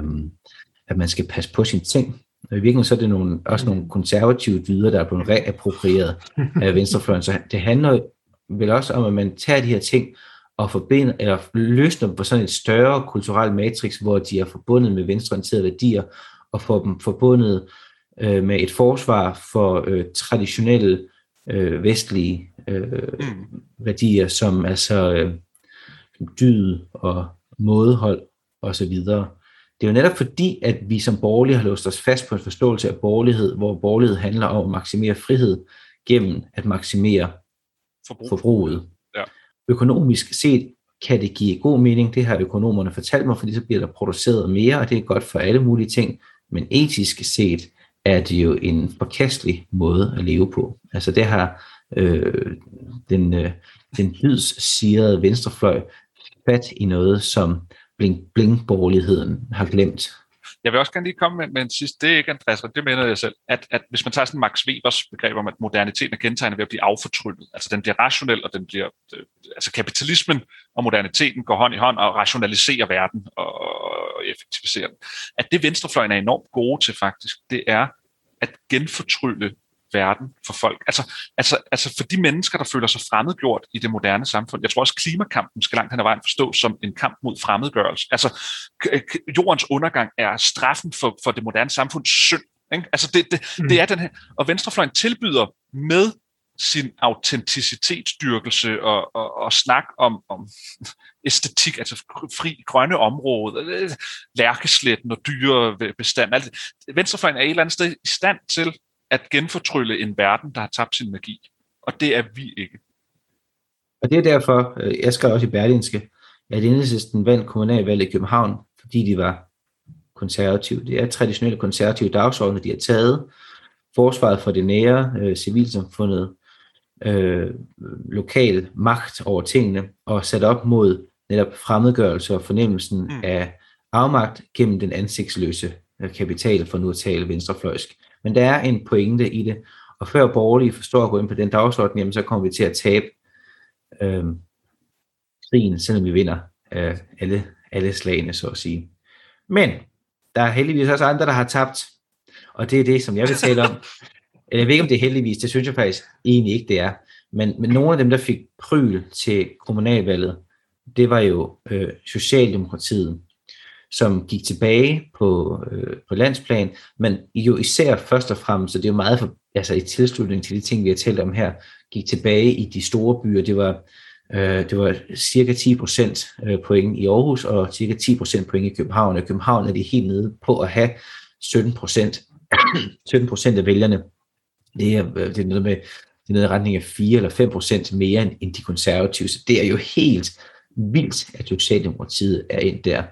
[SPEAKER 1] at man skal passe på sine ting. I virkeligheden så er det nogle, også nogle konservative dyder, der er blevet reapproprieret af venstrefløjen. Så det handler vel også om, at man tager de her ting og forbinder, eller løsner dem på sådan et større kulturelt matrix, hvor de er forbundet med venstreorienterede værdier, og får dem forbundet øh, med et forsvar for øh, traditionelle øh, vestlige øh, værdier, som altså øh, dyd og mådehold og så videre. Det er jo netop fordi, at vi som borgerlige har låst os fast på en forståelse af borgerlighed, hvor borgerlighed handler om at maksimere frihed gennem at maksimere Forbrug. forbruget. Ja. Økonomisk set kan det give god mening, det har økonomerne fortalt mig, fordi så bliver der produceret mere, og det er godt for alle mulige ting, men etisk set er det jo en forkastelig måde at leve på. Altså det har øh, den, øh, den lydssirede venstrefløj fat i noget, som bling-bling-borgerligheden har glemt.
[SPEAKER 3] Jeg vil også gerne lige komme med, med en sidste, det er ikke Andreas, det mener jeg selv, at, at hvis man tager sådan Max Webers begreb om, at moderniteten er kendetegnet ved at blive affortryllet, altså den bliver rationel, og den bliver, altså kapitalismen og moderniteten går hånd i hånd og rationaliserer verden og, og effektiviserer den. At det venstrefløjen er enormt gode til faktisk, det er at genfortrylle verden for folk. Altså, altså, altså for de mennesker, der føler sig fremmedgjort i det moderne samfund. Jeg tror også, klimakampen skal langt hen ad vejen forstås som en kamp mod fremmedgørelse. Altså, jordens undergang er straffen for, for det moderne samfunds synd. Ikke? Altså, det, det, mm. det er den her. Og venstrefløjen tilbyder med sin autenticitetsdyrkelse og, og, og snak om, om æstetik, altså fri grønne områder, lærkesletten og dyrebestand. Altså, venstrefløjen er et eller andet sted i stand til at genfortrylle en verden, der har tabt sin magi. Og det er vi ikke.
[SPEAKER 1] Og det er derfor, jeg skrev også i Berlingske, at Enhedslisten vandt kommunalvalget i København, fordi de var konservative. Det er traditionelle konservative dagsordner, de har taget. Forsvaret for det nære, øh, civilsamfundet, øh, lokal magt over tingene, og sat op mod netop fremmedgørelse og fornemmelsen mm. af afmagt gennem den ansigtsløse kapital, for nu at tale venstrefløjsk. Men der er en pointe i det, og før borgerlige forstår at gå ind på den dagsorden, jamen så kommer vi til at tabe øh, krigen, selvom vi vinder øh, alle, alle slagene, så at sige. Men der er heldigvis også andre, der har tabt, og det er det, som jeg vil tale om. Jeg ved ikke, om det er heldigvis, det synes jeg faktisk egentlig ikke, det er. Men, men nogle af dem, der fik pryl til kommunalvalget, det var jo øh, Socialdemokratiet, som gik tilbage på, øh, på landsplan, men jo især først og fremmest, så det er jo meget for, altså i tilslutning til de ting, vi har talt om her, gik tilbage i de store byer. Det var, øh, det var cirka ti procent point i Aarhus, og cirka ti procent point i København. Og i København er de helt nede på at have sytten procent sytten procent af vælgerne. Det er, det er noget med det er noget i retning af fire eller fem procent mere end, end de konservative. Så det er jo helt vildt, at Socialdemokratiet er ind der.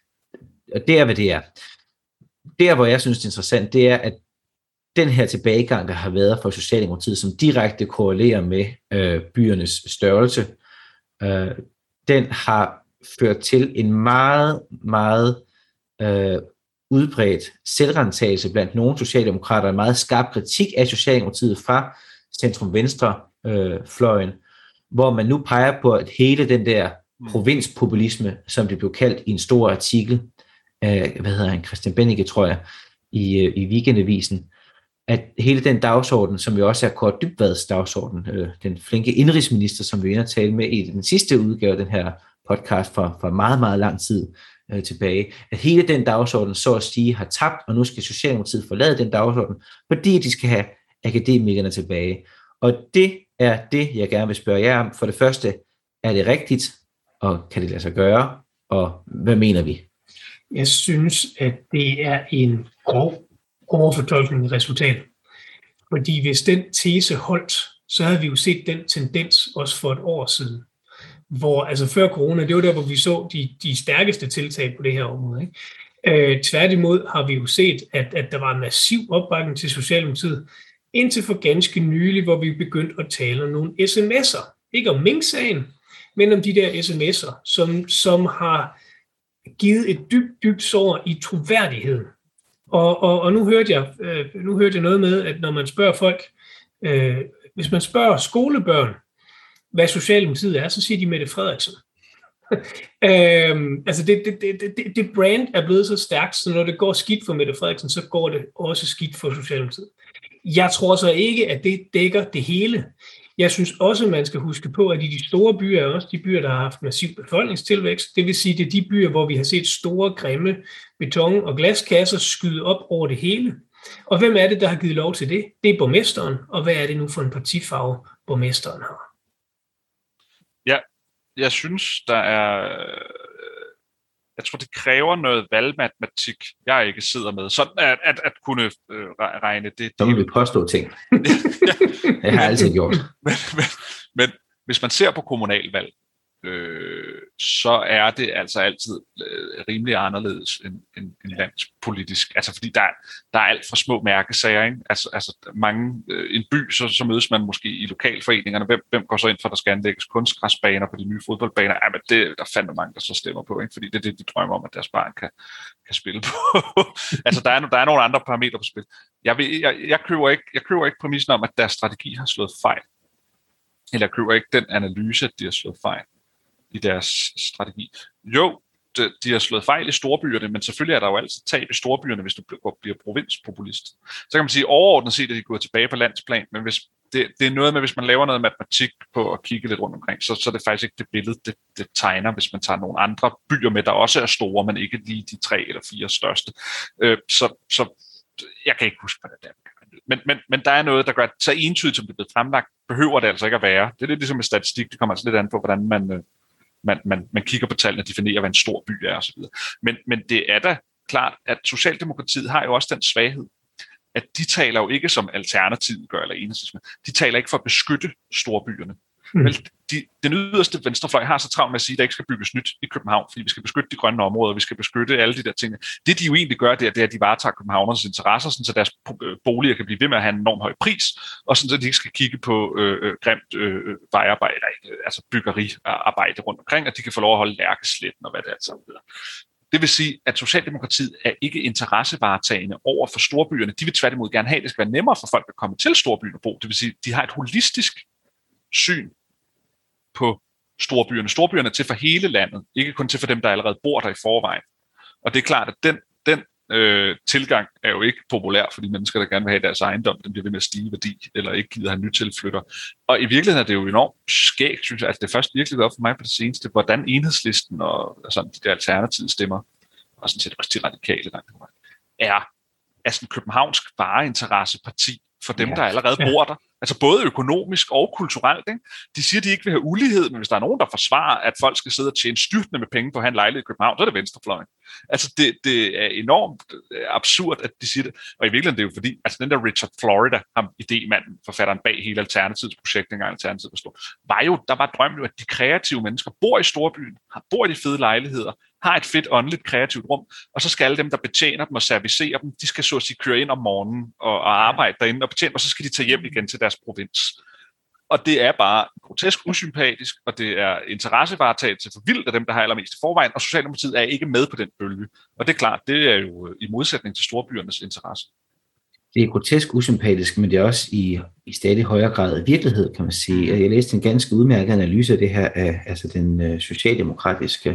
[SPEAKER 1] Og det er, hvad det er. Der, hvor jeg synes, det er interessant, det er, at den her tilbagegang, der har været for Socialdemokratiet, som direkte korrelerer med øh, byernes størrelse, øh, den har ført til en meget, meget øh, udbredt selvrentagelse blandt nogle socialdemokrater, en meget skarp kritik af Socialdemokratiet fra centrum-venstre-fløjen, øh, hvor man nu peger på, at hele den der provinspopulisme, som det blev kaldt i en stor artikel af, hvad hedder han, Christian Bennike, tror jeg, i, i Weekendavisen, at hele den dagsorden, som jo også er Kaare Dybvads dagsorden, øh, den flinke indrigsminister, som vi er inde at tale med i den sidste udgave af den her podcast for, for meget, meget lang tid øh, tilbage, at hele den dagsorden, så at sige, har tabt, og nu skal Socialdemokratiet forlade den dagsorden, fordi de skal have akademikerne tilbage. Og det er det, jeg gerne vil spørge jer om. For det første, er det rigtigt, og kan det lade sig gøre, og hvad mener vi?
[SPEAKER 2] Jeg synes, at det er en grov overfortolkning af resultatet. Fordi hvis den tese holdt, så havde vi jo set den tendens også for et år siden. Hvor, altså før corona, det var der, hvor vi så de, de stærkeste tiltag på det her område. Ikke? Øh, tværtimod har vi jo set, at, at der var en massiv opbakning til Socialdemokratiet, indtil for ganske nylig, hvor vi begyndte at tale om nogle sms'er. Ikke om Mink-sagen, men om de der sms'er, som, som har givet et dybt, dybt sår i troværdigheden. Og, og, og nu, hørte jeg, øh, nu hørte jeg noget med, at når man spørger folk, øh, hvis man spørger skolebørn, hvad Socialdemokratiet er, så siger de Mette Frederiksen. øhm, altså det, det, det, det, det brand er blevet så stærkt, så når det går skidt for Mette Frederiksen, så går det også skidt for Socialdemokratiet. Jeg tror så ikke, at det dækker det hele. Jeg synes også, at man skal huske på, at i de store byer er også de byer, der har haft massiv befolkningstilvækst. Det vil sige, at det er de byer, hvor vi har set store, grimme beton- og glaskasser skyde op over det hele. Og hvem er det, der har givet lov til det? Det er borgmesteren. Og hvad er det nu for en partifarve, borgmesteren har?
[SPEAKER 3] Ja, jeg synes, der er... Jeg tror, det kræver noget valgmatematik, jeg ikke sidder med. Sådan at, at, at kunne øh, regne det.
[SPEAKER 1] Så vil vi påstå ting. Det har jeg altid gjort.
[SPEAKER 3] Men, men, men hvis man ser på kommunalvalg, øh, så er det altså altid øh, rimelig anderledes end, end, end landspolitisk. Altså fordi der, der er alt for små mærkesager. Ikke? Altså, altså mange, øh, en by, så, så mødes man måske i lokalforeningerne. Hvem, hvem går så ind for, at der skal anlægges kunstgræsbaner på de nye fodboldbaner? Ja, men det der fandme mange, der så stemmer på, ikke? Fordi det er det, de drømmer om, at deres barn kan, kan spille på. Altså der er, der er nogle andre parametre på spil. Jeg, vil, jeg, jeg, køber ikke, jeg køber ikke præmissen om, at deres strategi har slået fejl. Eller jeg køber ikke den analyse, at de har slået fejl i deres strategi. Jo, de, de har slået fejl i storbyerne, men selvfølgelig er der jo altid tab i storbyerne, hvis du bliver, bliver provinspopulist. Så kan man sige overordnet set, at de går tilbage på landsplan, men hvis det, det er noget med, hvis man laver noget matematik på at kigge lidt rundt omkring, så, så er det faktisk ikke det billede, det, det tegner, hvis man tager nogle andre byer med, der også er store, men ikke lige de tre eller fire største. Øh, så, så jeg kan ikke huske, hvad det er. Men, men, men der er noget, der gør, at så entydigt, som det er blevet fremlagt, behøver det altså ikke at være. Det er lidt ligesom med statistik, det kommer altså lidt an på, hvordan man... Man, man, man kigger på tallene og definerer, hvad en stor by er osv. Men, men det er da klart, at Socialdemokratiet har jo også den svaghed, at de taler jo ikke som Alternativet gør, eller Enhedslisten. De taler ikke for at beskytte storbyerne.
[SPEAKER 2] Mm.
[SPEAKER 3] Vel, de, den yderste venstrefløj har så travlt med at sige, at der ikke skal bygges nyt i København, fordi vi skal beskytte de grønne områder, vi skal beskytte alle de der ting. Det de jo egentlig gør, det er, det er at de varetager københavnernes interesser, sådan, så deres boliger kan blive ved med at have en enormt høj pris, og sådan, så de ikke skal kigge på øh, grimt øh, vejarbejde, altså byggeriarbejde rundt omkring, og de kan få lov at holde lærkesletten og hvad det er alt sammen. Det vil sige, at Socialdemokratiet er ikke interessevaretagende over for storbyerne. De vil tværtimod gerne have, at det skal være nemmere for folk at komme til storbyen og bo. Det vil sige, at de har et holistisk syn på storbyerne. Storbyerne er til for hele landet, ikke kun til for dem, der allerede bor der i forvejen. Og det er klart, at den, den øh, tilgang er jo ikke populær for de mennesker, der gerne vil have deres ejendom. Den bliver ved med at stige i værdi, eller ikke gider have nytilflytter. Og i virkeligheden er det jo enormt skægt, synes jeg. Altså, det er først virkelig op for mig på det seneste, hvordan Enhedslisten og, og sådan, de der alternative stemmer, og sådan set også de radikale, er, er sådan københavnsk vareinteresseparti for dem, ja, der allerede ja. bor der. Altså både økonomisk og kulturelt. Ikke? De siger, at de ikke vil have ulighed, men hvis der er nogen, der forsvarer, at folk skal sidde og tjene styrtende med penge på at have en lejlighed i København, så er det venstrefløjen. Altså det, det er enormt absurd, at de siger det. Og i virkeligheden det er jo fordi, altså den der Richard Florida, ham idémanden, forfatteren bag hele Alternativets projekt, dengang Alternativet bestod, var jo, der var drømmen jo, at de kreative mennesker bor i storbyen, bor i de fede lejligheder, har et fedt åndeligt kreativt rum, og så skal alle dem, der betjener dem og servicerer dem, de skal så at sige køre ind om morgenen og, og arbejde derinde og betjene, og så skal de tage hjem igen til deres provins. Og det er bare grotesk usympatisk, og det er interessevaretagelse for vildt af dem, der har allermest i forvejen, og Socialdemokratiet er ikke med på den bølge. Og det er klart, det er jo i modsætning til storbyernes interesse.
[SPEAKER 1] Det er grotesk usympatisk, men det er også i, i stadig højere grad virkelighed, kan man sige. Jeg læste en ganske udmærket analyse af det her, af altså den øh, socialdemokratiske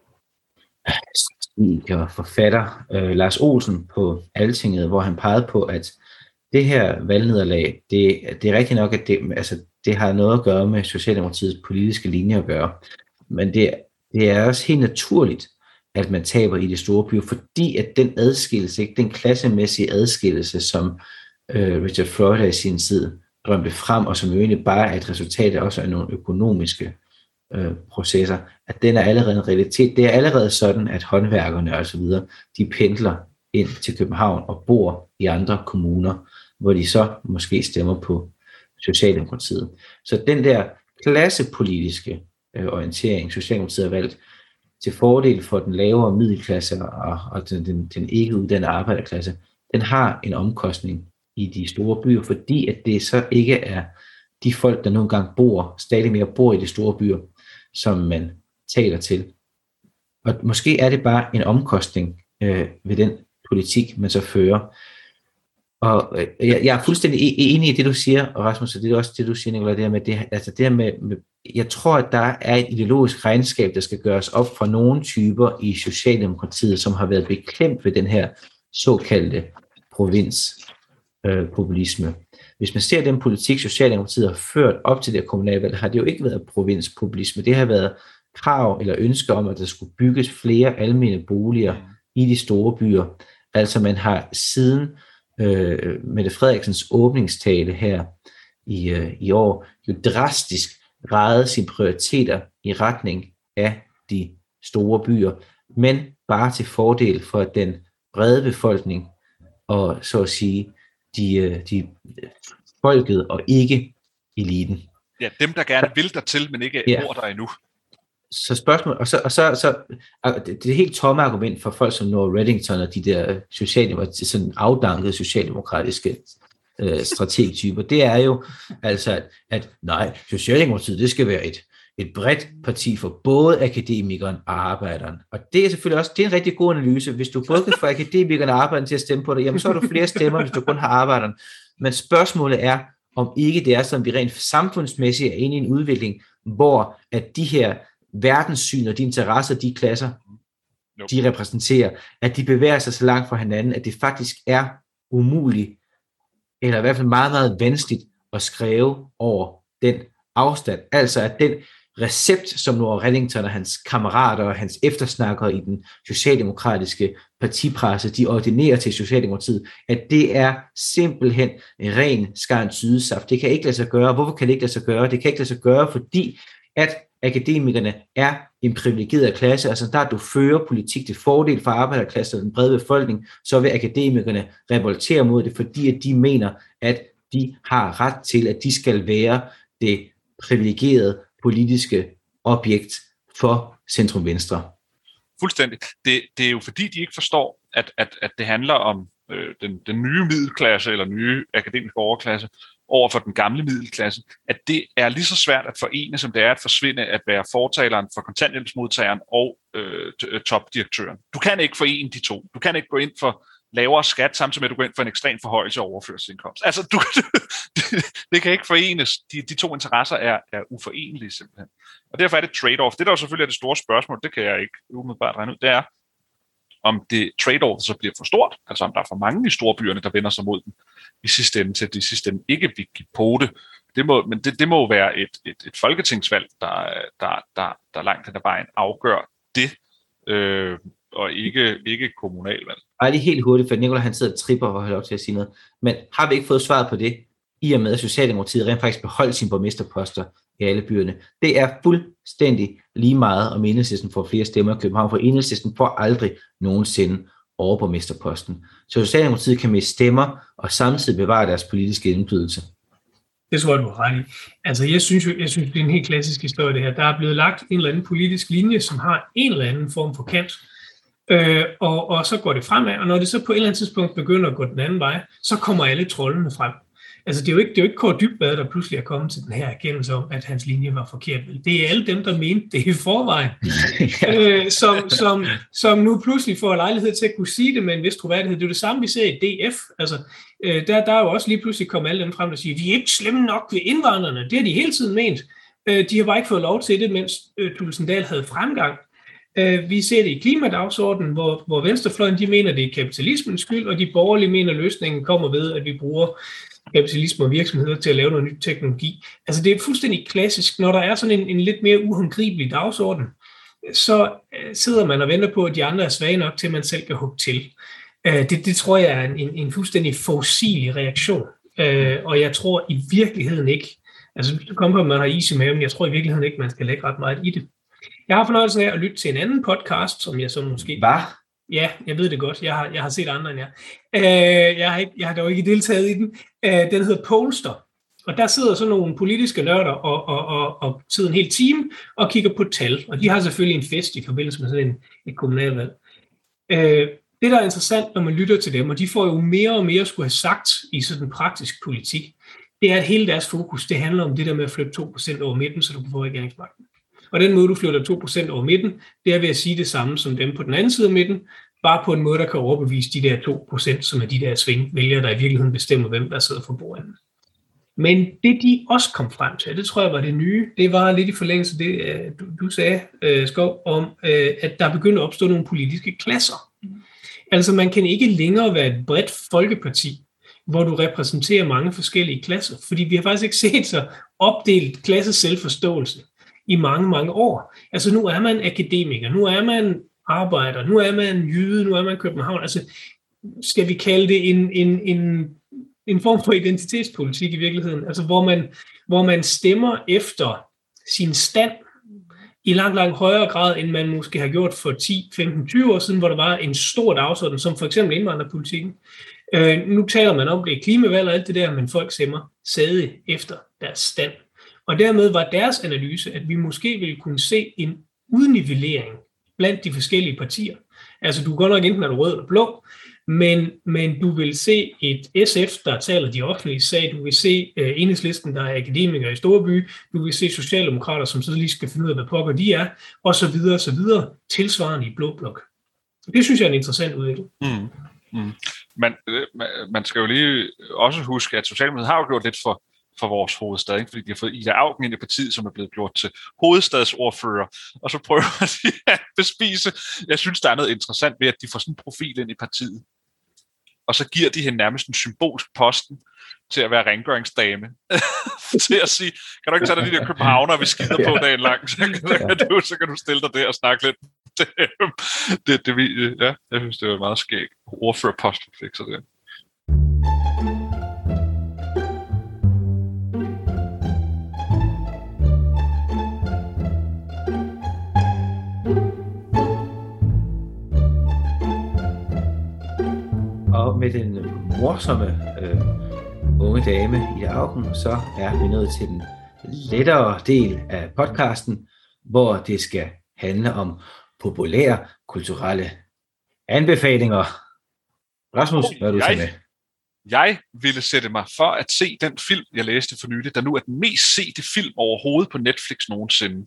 [SPEAKER 1] og forfatter øh, Lars Olsen på Altinget, hvor han pegede på, at det her valgnederlag, det, det er rigtigt nok, at det, altså, det har noget at gøre med Socialdemokratiets politiske linje at gøre. Men det, det er også helt naturligt, at man taber i de store byer, fordi at den adskillelse, ikke den klassemæssige adskillelse, som øh, Richard Florida i sin tid drømte frem, og som jo egentlig bare er et resultat også af nogle økonomiske øh, processer, at den er allerede en realitet. Det er allerede sådan, at håndværkerne og så videre, de pendler ind til København og bor i andre kommuner, hvor de så måske stemmer på Socialdemokratiet. Så den der klassepolitiske øh, orientering, Socialdemokratiet har valgt til fordel for den lavere middelklasse og, og den, den, den ikke uddannede arbejderklasse, den har en omkostning i de store byer, fordi at det så ikke er de folk, der nogle gange bor, stadig mere bor i de store byer, som man taler til. Og måske er det bare en omkostning øh, ved den politik, man så fører. Og øh, jeg, jeg er fuldstændig enig i det, du siger, og Rasmus, og det er også det, du siger, Nicolai, det her med, det, altså det her med, med, jeg tror, at der er et ideologisk regnskab, der skal gøres op for nogle typer i Socialdemokratiet, som har været beklemt ved den her såkaldte provinspopulisme. Øh, Hvis man ser den politik, Socialdemokratiet har ført op til det kommunalvalg, har det jo ikke været provinspopulisme. Det har været krav eller ønsker om, at der skulle bygges flere almene boliger i de store byer. Altså man har siden øh, Mette Frederiksens åbningstale her i, øh, i år jo drastisk rejet sine prioriteter i retning af de store byer, men bare til fordel for den brede befolkning og så at sige de, de folket og ikke eliten.
[SPEAKER 3] Ja, dem der gerne vil dertil, men ikke ja. bor der endnu.
[SPEAKER 1] Så spørgsmål, og så, og så, så det, det er helt tomme argument for folk som Nora Reddington og de der socialdemokratiske, sådan afdankede socialdemokratiske øh, strategtyper, det er jo altså, at, at nej, Socialdemokratiet, det skal være et, et bredt parti for både akademikeren og arbejderen. Og det er selvfølgelig også, det er en rigtig god analyse. Hvis du både kan få akademikerne og arbejderen til at stemme på dig, jamen så har du flere stemmer, hvis du kun har arbejderen. Men spørgsmålet er, om ikke det er sådan, vi rent samfundsmæssigt er inde i en udvikling, hvor at de her verdenssyn og de interesser, de klasser, nope. de repræsenterer, at de bevæger sig så langt fra hinanden, at det faktisk er umuligt, eller i hvert fald meget, meget vanskeligt at skrive over den afstand. Altså at den recept, som Nora Reddington og hans kammerater og hans eftersnakkere i den socialdemokratiske partipresse, de ordinerer til Socialdemokratiet, at det er simpelthen en ren skarn sydesaft. Det kan ikke lade sig gøre. Hvorfor kan det ikke lade sig gøre? Det kan ikke lade sig gøre, fordi at akademikerne er en privilegeret klasse, altså der du fører politik til fordel for arbejderklassen og den brede befolkning, så vil akademikerne revoltere mod det, fordi at de mener, at de har ret til, at de skal være det privilegeret politiske objekt for centrum-venstre.
[SPEAKER 3] Fuldstændig. Det, det er jo fordi, de ikke forstår, at, at, at det handler om øh, den, den nye middelklasse eller nye akademiske overklasse over for den gamle middelklasse, at det er lige så svært at forene, som det er at forsvinde at være fortaleren for kontanthjælpsmodtageren og øh, topdirektøren. Du kan ikke forene de to. Du kan ikke gå ind for lavere skat, samtidig med at du går ind for en ekstrem forhøjelse af overførselsindkomst. Altså, du, det, det kan ikke forenes. De, de to interesser er, er uforenelige simpelthen. Og derfor er det trade-off. Det der jo selvfølgelig er det store spørgsmål, det kan jeg ikke umiddelbart regne ud, det er, om det trade-off så bliver for stort, altså om der er for mange i storbyerne, der vender sig mod den i sidste ende, til at de i sidste ende ikke vil give på det. Det må, men det, det må være et, et, et folketingsvalg, der, der, der, der langt hen ad vejen afgør det, øh, og ikke, ikke kommunalvalg.
[SPEAKER 1] Ej, det er helt hurtigt, for Nicolai han sidder og tripper og har lov til at sige noget. Men har vi ikke fået svaret på det, i og med at Socialdemokratiet rent faktisk beholdt sine borgmesterposter i alle byerne? Det er fuldstændig lige meget, om Enhedslisten får flere stemmer i København, for Enhedslisten får aldrig nogensinde overborgmesterposten. Så Socialdemokratiet kan miste stemmer og samtidig bevare deres politiske indflydelse.
[SPEAKER 2] Det tror jeg, du har ret i. Altså, jeg synes, jeg synes, det er en helt klassisk historie, det her. Der er blevet lagt en eller anden politisk linje, som har en eller anden form for kant, øh, og, og så går det fremad, og når det så på et eller andet tidspunkt begynder at gå den anden vej, så kommer alle troldene frem. Altså, det er jo ikke, det er jo ikke Kåre Dybvad, der pludselig er kommet til den her erkendelse om, at hans linje var forkert. Det er alle dem, der mente det i forvejen, ja. øh, som, som, som nu pludselig får lejlighed til at kunne sige det med en vis troværdighed. Det er jo det samme, vi ser i D F. Altså, øh, der, der er jo også lige pludselig kommet alle dem frem, der siger, vi er ikke slemme nok ved indvandrerne. Det har de hele tiden ment. Øh, de har bare ikke fået lov til det, mens øh, Tulsendal havde fremgang. Øh, vi ser det i klimadagsordenen, hvor, hvor venstrefløjen de mener, det er kapitalismens skyld, og de borgerlige mener, løsningen kommer ved, at vi bruger kapitalisme og virksomheder til at lave noget ny teknologi. Altså det er fuldstændig klassisk. Når der er sådan en, en lidt mere uhåndgribelig dagsorden, så øh, sidder man og venter på, at de andre er svage nok til, at man selv kan hugge til. Øh, det, det tror jeg er en, en, en fuldstændig fossil reaktion. Øh, og jeg tror i virkeligheden ikke, altså det kommer på, at man har is i maven, jeg tror i virkeligheden ikke, man skal lægge ret meget i det. Jeg har fornøjelsen af at lytte til en anden podcast, som jeg så måske...
[SPEAKER 1] Hvad?
[SPEAKER 2] Ja, jeg ved det godt. Jeg har, jeg har set andre end jer. Øh, jeg, har ikke, jeg har dog ikke deltaget i den. Øh, den hedder Polster. Og der sidder så nogle politiske nørder og, og, og, og sidder en hel time og kigger på tal. Og de har selvfølgelig en fest i forbindelse med sådan en, et kommunalvalg. Øh, det, der er interessant, når man lytter til dem, og de får jo mere og mere skulle have sagt i sådan en praktisk politik, det er, at hele deres fokus, det handler om det der med at flytte to procent over midten, så du kan få regeringsmagten. Og den måde, du flytter to procent over midten, det er ved at sige det samme som dem på den anden side af midten, bare på en måde, der kan overbevise de der to procent, som er de der svingvælgere, der i virkeligheden bestemmer, hvem der sidder for bordenden. Men det, de også kom frem til, det tror jeg var det nye, det var lidt i forlængelse af det, du, du sagde, Skov, om, at der begynder at opstå nogle politiske klasser. Altså, man kan ikke længere være et bredt folkeparti, hvor du repræsenterer mange forskellige klasser, fordi vi har faktisk ikke set så opdelt klasseselvforståelse i mange, mange år. Altså nu er man akademiker, nu er man arbejder, nu er man jyde, nu er man København. Altså skal vi kalde det en, en, en, en form for identitetspolitik i virkeligheden, altså hvor man, hvor man stemmer efter sin stand i langt, langt højere grad, end man måske har gjort for ti, femten, tyve år siden, hvor der var en stor dagsorden, som for eksempel indvandrerpolitikken. Øh, nu taler man om det klimavalg og alt det der, men folk stemmer stadig efter deres stand. Og dermed var deres analyse, at vi måske ville kunne se en udnivellering blandt de forskellige partier. Altså du går nok enten er du rød eller blå, men, men du vil se et S F, der taler de offentlige sag, du vil se uh, Enhedslisten, der er akademikere i Storby, du vil se socialdemokrater, som så lige skal finde ud af, hvad pokker de er, og så videre, og så videre, tilsvarende i blå blok. Det synes jeg er en interessant udvikling.
[SPEAKER 3] Mm. Mm. Man, man skal jo lige også huske, at Socialdemokratiet har jo gjort lidt for for vores hovedstad, ikke? Fordi de har fået Ida Auken ind i partiet, som er blevet gjort til hovedstadsordfører, og så prøver de at bespise. Jeg synes, der er noget interessant ved, at de får sådan en profil ind i partiet, og så giver de hende nærmest en symbolsk posten til at være rengøringsdame, til at sige, kan du ikke tage dig de der københavner, vi skider på dagen lang, så kan, så kan, du, så kan du stille dig der og snakke lidt. Det, det, det, ja, jeg synes, det var meget skæg. Ordførerposten fik så det.
[SPEAKER 1] Og med den morsomme øh, unge dame i Augen, så er vi nået til den lettere del af podcasten, hvor det skal handle om populære kulturelle anbefalinger. Rasmus, hvad er du så med?
[SPEAKER 3] Jeg ville sætte mig for at se den film, jeg læste for nylig, der nu er den mest sete film overhovedet på Netflix nogensinde.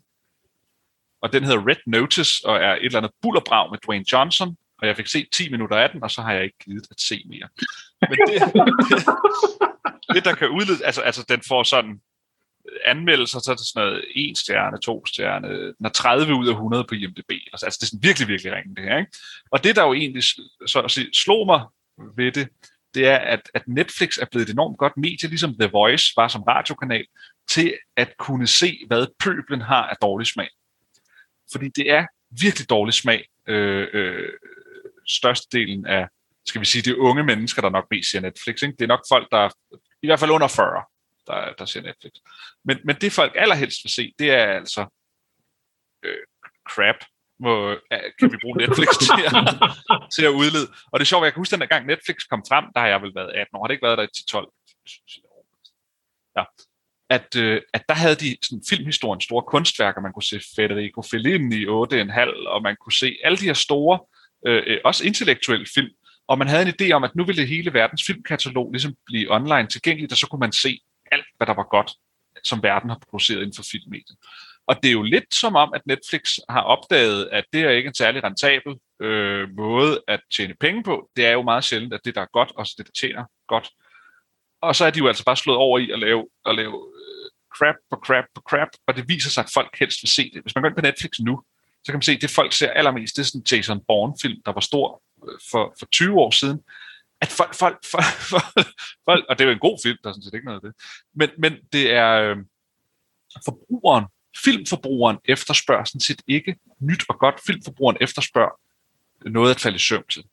[SPEAKER 3] Og den hedder Red Notice, og er et eller andet bullerbrag med Dwayne Johnson, og jeg fik set ti minutter af den, og så har jeg ikke givet at se mere. Men det, det, det der kan udlede, altså, altså den får sådan anmeldelser, så er det sådan noget en stjerne, to stjerne, den er tredive ud af hundrede på I M D B. Altså det er sådan virkelig, virkelig ringe det her, ikke? Og det der jo egentlig så at sige, slog mig ved det, det er, at, at Netflix er blevet et enormt godt medie, ligesom The Voice var som radiokanal, til at kunne se, hvad pøblen har af dårlig smag. Fordi det er virkelig dårlig smag. Øh, øh, størstedelen af, skal vi sige, de unge mennesker, der nok mest ser Netflix. Ikke? Det er nok folk, der i hvert fald under fyrre, der, der ser Netflix. Men, men det folk allerhelst vil se, det er altså øh, crap. Må, kan vi bruge Netflix til at, til at udlede. Og det er sjovt, jeg kan huske, den der gang Netflix kom frem, der har jeg vel været atten år, har det ikke været der i ti tolv år? Ja. At, øh, at der havde de sådan filmhistorien store kunstværker, man kunne se Federico Fellini i otte komma fem, og man kunne se alle de her store, øh, også intellektuelle film, og man havde en idé om, at nu ville hele verdens filmkatalog ligesom blive online tilgængeligt, og så kunne man se alt, hvad der var godt, som verden har produceret inden for filmmediet. Og det er jo lidt som om, at Netflix har opdaget, at det er ikke en særlig rentabel øh, måde at tjene penge på. Det er jo meget sjældent, at det, der er godt, også det, der tjener godt. Og så er de jo altså bare slået over i at lave, at lave øh, crap på crap på crap, og det viser sig, at folk helst vil se det. Hvis man går ind på Netflix nu, så kan man se, at det folk ser allermest, det er sådan en Jason Bourne-film, der var stor for, for tyve år siden. At folk, folk, folk, folk, folk, og det er jo en god film, der er sådan set ikke noget af det, men, men det er øh, forbrugeren, filmforbrugeren efterspørger sådan set ikke nyt og godt. Filmforbrugeren efterspørger noget at falde i søvn til.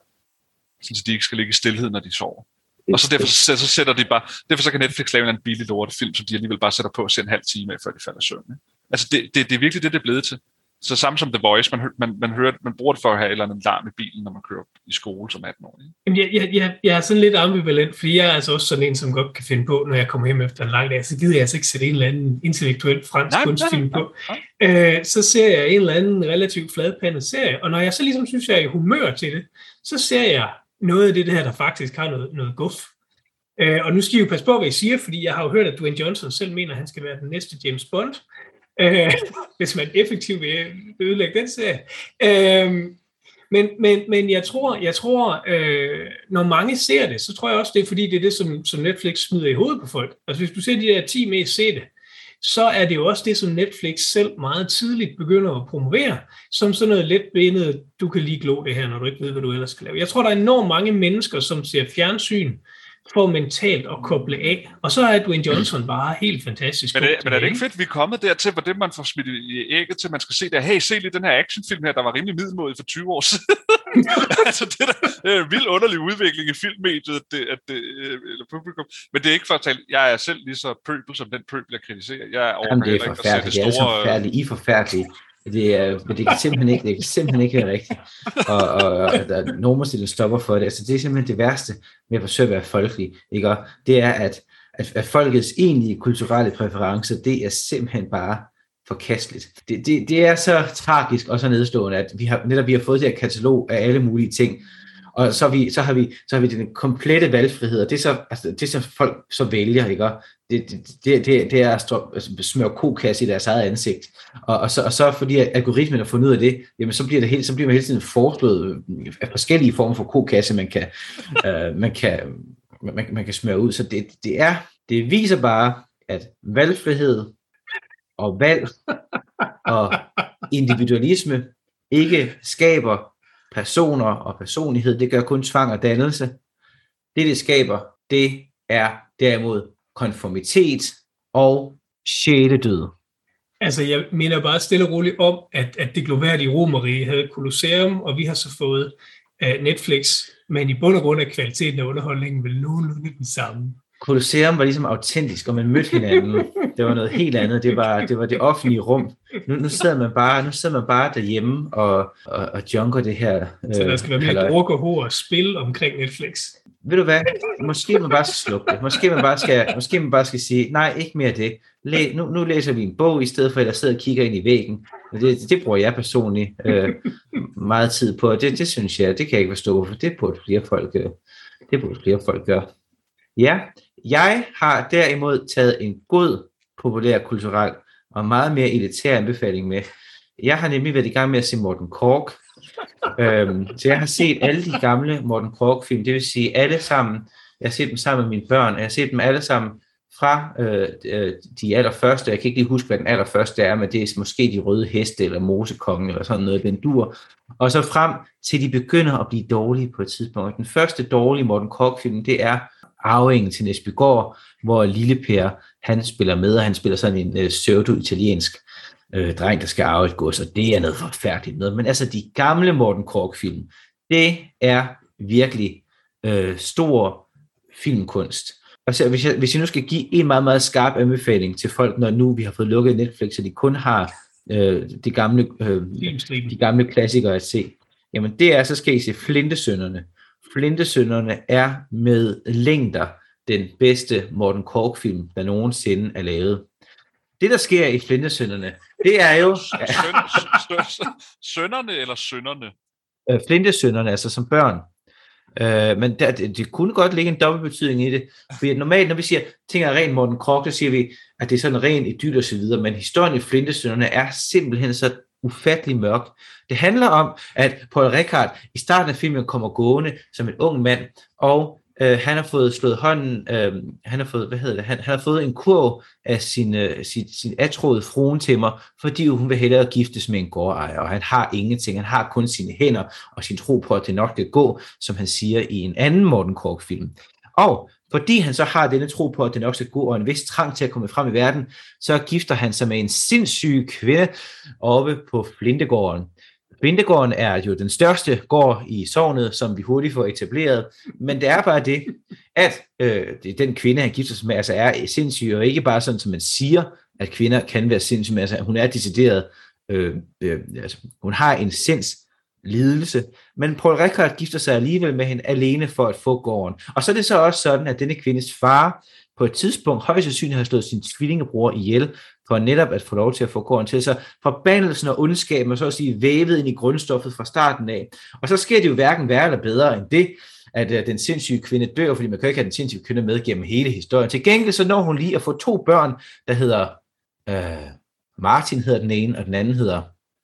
[SPEAKER 3] Så de ikke skal ligge i stilhed, når de sover. Og så derfor så, så sætter de bare, derfor så kan Netflix lave en billig lortefilm, som de alligevel bare sætter på og ser en halv time af, før de falder i søvn. Ikke? Altså det, det, det er virkelig det, det er blevet til. Så samme som The Voice, man, man, man, hører, man bruger det for at have et eller andet larm i bilen, når man kører i skole som atten år.
[SPEAKER 2] Jamen, jeg, jeg, jeg, jeg er sådan lidt ambivalent, fordi jeg er altså også sådan en, som godt kan finde på, når jeg kommer hjem efter en lang dag, så gider jeg altså ikke sætte en eller anden intellektuel fransk kunstfilm på. Øh, så ser jeg en eller anden relativt fladpandet serie, og når jeg så ligesom synes, jeg er i humør til det, så ser jeg noget af det her, der faktisk har noget, noget guf. Øh, og nu skal I jo passe på, hvad I siger, fordi jeg har jo hørt, at Dwayne Johnson selv mener, at han skal være den næste James Bond. Øh, hvis man effektivt vil ødelægge den serie. Øh, men, men, men jeg tror, jeg tror øh, når mange ser det, så tror jeg også, det er fordi, det er det, som, som Netflix smider i hovedet på folk. Altså hvis du ser de der ti mest sete, så er det jo også det, som Netflix selv meget tidligt begynder at promovere, som sådan noget letbenet, du kan lige glo det her, når du ikke ved, hvad du ellers skal lave. Jeg tror, der er enormt mange mennesker, som ser fjernsyn, for mentalt at koble af. Og så er Dwayne Johnson bare helt fantastisk.
[SPEAKER 3] Men, det, men er det ikke fedt, vi er kommet dertil, hvor det man får smidt i ægget til, man skal se der, hey, se lige den her actionfilm her, der var rimelig middelmådig for tyve år siden. Altså, det, der, det er en vild underlig udvikling i filmmediet, det, at det, eller publikum. Men det er ikke for at tale, jeg er selv lige så pøbel, som den pøbel, jeg kritiserer. Jeg er
[SPEAKER 1] Jamen, det er forfærdeligt. Det, det er så forfærdeligt. I er forfærdelige. Det, er, men det kan simpelthen ikke, det kan simpelthen ikke være rigtigt. Og, og, og der er nogen, der stiller stopper for det. Altså, det er simpelthen det værste med at forsøge at være folkelig. Ikke? Og det er, at, at, at folkets egentlige kulturelle præferencer, det er simpelthen bare forkasteligt. Det, det, det er så tragisk og så nedstående, at vi har, netop vi har fået det her katalog af alle mulige ting. Og så, vi, så, har vi, så har vi den komplette valgfrihed, og det er så, altså, det er så folk så vælger, ikke? Det, det, det, det er at stå, altså, smøre kokasse i deres eget ansigt. Og, og, så, og så fordi algoritmen har fundet ud af det, jamen, så, bliver det helt, så bliver man hele tiden foreslået af forskellige former for kokasse, man kan, øh, man kan, man, man kan smøre ud. Så det, det, er, det viser bare, at valgfrihed og valg og individualisme ikke skaber personer og personlighed, det gør kun tvang og dannelse. Det, det skaber, det er derimod konformitet og sjæledød.
[SPEAKER 2] Altså, jeg mener bare stille og roligt om, at, at det glorværdige Romerrige havde Colosseum, og vi har så fået uh, Netflix, men i bund og grund af kvaliteten af underholdningen vel nogenlunde den samme.
[SPEAKER 1] Colosseum var ligesom autentisk, og man mødte hinanden. Det var noget helt andet. Det var det, var det offentlige rum. Nu, nu, sidder man bare, nu sidder man bare derhjemme og, og, og junker det her.
[SPEAKER 2] Så der skal være mere druk og hår og spil omkring Netflix.
[SPEAKER 1] Ved du hvad? Måske man bare skal slukke det. Måske man bare skal, måske man bare skal sige, nej, ikke mere det. Læ, nu, nu læser vi en bog, i stedet for at jeg sidder og kigger ind i væggen. Det, det bruger jeg personligt øh, meget tid på. Det, det synes jeg, det kan jeg ikke forstå, for det burde flere folk, øh, det burde flere folk gøre. Ja, jeg har derimod taget en god, populær, kulturel og meget mere elitær anbefaling med. Jeg har nemlig været i gang med at se Morten Korch. øhm, så jeg har set alle de gamle Morten Korch-film, det vil sige alle sammen. Jeg har set dem sammen med mine børn, og jeg har set dem alle sammen fra øh, de allerførste. Jeg kan ikke lige huske, hvad den allerførste er, men det er måske De Røde Heste eller Mosekongen eller sådan noget, den dur. Og så frem til de begynder at blive dårlige på et tidspunkt. Den første dårlige Morten Korch-film, det er Arvingen til Næsbygård, hvor Lille Per, han spiller med, og han spiller sådan en øh, pseudo-italiensk øh, dreng, der skal arve et gods, og det er noget forfærdeligt noget. Men altså, de gamle Morten Korch-film, det er virkelig øh, stor filmkunst. Altså, hvis jeg, hvis jeg nu skal give en meget, meget skarp anbefaling til folk, når nu vi har fået lukket Netflix, så de kun har øh, de, gamle, øh, de gamle klassikere at se, jamen det er, så skal I se Flintesønnerne. Flintesønnerne er med længder den bedste Morten Korch-film, der nogensinde er lavet. Det, der sker i Flintesønnerne, det er jo...
[SPEAKER 3] Sønnerne eller sønnerne?
[SPEAKER 1] Flintesønnerne, altså som børn. Uh, men der, det, det kunne godt ligge en dobbeltbetydning i det, fordi normalt, når vi siger, ting er rent Morten Korch, så siger vi, at det er sådan ren idyl og så videre, men historien i Flintesønnerne er simpelthen så ufattelig mørk. Det handler om, at Poul Reichhardt i starten af filmen kommer gående som en ung mand, og øh, han har fået slået hånden, øh, han har fået, hvad hedder det, han, han har fået en kurv af sin, øh, sin, sin atroede fruentimmer, fordi hun vil hellere giftes med en gårdejer, og han har ingenting, han har kun sine hænder og sin tro på, at det nok kan gå, som han siger i en anden Morten Korch-film. Og fordi han så har denne tro på, at det nok skal gå, og en vis trang til at komme frem i verden, så gifter han sig med en sindssyg kvinde oppe på Flintegården. Flintegården er jo den største gård i sognet, som vi hurtigt får etableret, men det er bare det, at øh, det, den kvinde, han gifter sig med, altså er sindssyg, og ikke bare sådan, som man siger, at kvinder kan være sindssyge, altså hun er decideret, øh, øh, altså hun har en sinds lidelse, men Poul Reichhardt gifter sig alligevel med hende alene for at få gården. Og så er det så også sådan, at denne kvindes far på et tidspunkt højst sandsynligt har slået sin tvillingebror ihjel, for netop at få lov til at få gården til sig. Forbandelsen og ondskaben er så at sige vævet ind i grundstoffet fra starten af. Og så sker det jo hverken værre eller bedre end det, at uh, den sindssyge kvinde dør, fordi man kan ikke have den sindssyge kvinde med gennem hele historien. Til gengæld så når hun lige at få to børn, der hedder uh, Martin hedder den ene, og den anden hedder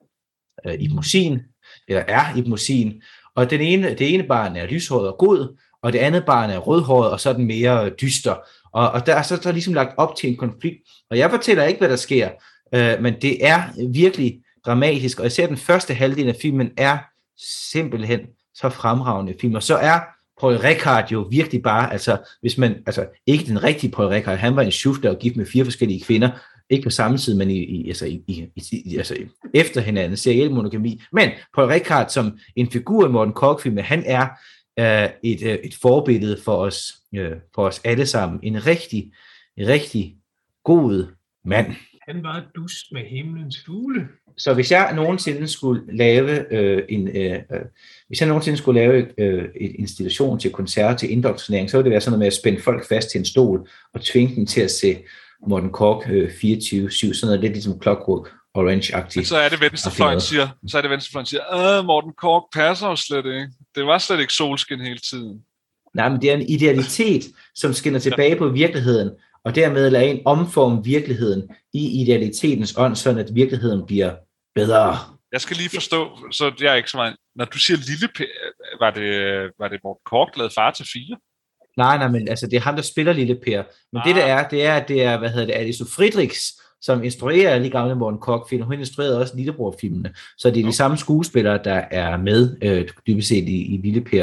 [SPEAKER 1] uh, Ibn Musin, eller er Ibn Musin, og den ene, det ene barn er lyshåret og god, og det andet barn er rødhåret, og så er den mere dyster. Og, og der er så der er ligesom lagt op til en konflikt, og jeg fortæller ikke, hvad der sker, øh, men det er virkelig dramatisk, og især den første halvdel af filmen er simpelthen så fremragende film, og så er Poul Reichhardt jo virkelig bare, altså hvis man, altså ikke den rigtige Poul Reichhardt, han var en schufter og gift med fire forskellige kvinder, ikke på samme tid, men i, i, altså, i, i, i, altså efter hinanden, seriel monogami. Men Poul Reichhardt som en figur i Morten Korch-filmen, han er øh, et, øh, et forbillede for os, øh, for os alle sammen. En rigtig, rigtig god mand.
[SPEAKER 2] Han var dus med himlens fugle.
[SPEAKER 1] Så hvis jeg nogensinde skulle lave øh, en, øh, hvis jeg nogensinde skulle lave øh, et installation til koncert til indoktrinering, så ville det være sådan noget med at spænde folk fast til en stol og tvinge dem til at se Morten Korch øh, fireogtyve syv, sådan noget lidt ligesom Clockwork Orange-agtigt.
[SPEAKER 3] Så er det venstrefløjen siger, så er det venstrefløjen siger, øh, Morten Korch passer jo slet ikke. Det var slet ikke solskin hele tiden.
[SPEAKER 1] Nej, men det er en idealitet, som skinner tilbage ja. på virkeligheden, og dermed lader en omforme virkeligheden i idealitetens ånd, sådan at virkeligheden bliver bedre.
[SPEAKER 3] Jeg skal lige forstå, så jeg er ikke så meget. Når du siger Lille Per, var det, var det Morten Korch, der lavede Far til fire?
[SPEAKER 1] Nej, nej, men altså, det er ham, der spiller Lille Per. Men ah. det der er, det er, at det er, hvad hedder det, Alice Friedrichs, som instruerer lige gamle Morten Korch-film. Hun instruerede også Lillebror-filmene. Så det er de okay. samme skuespillere, der er med, øh, dybest set i, i Lille Per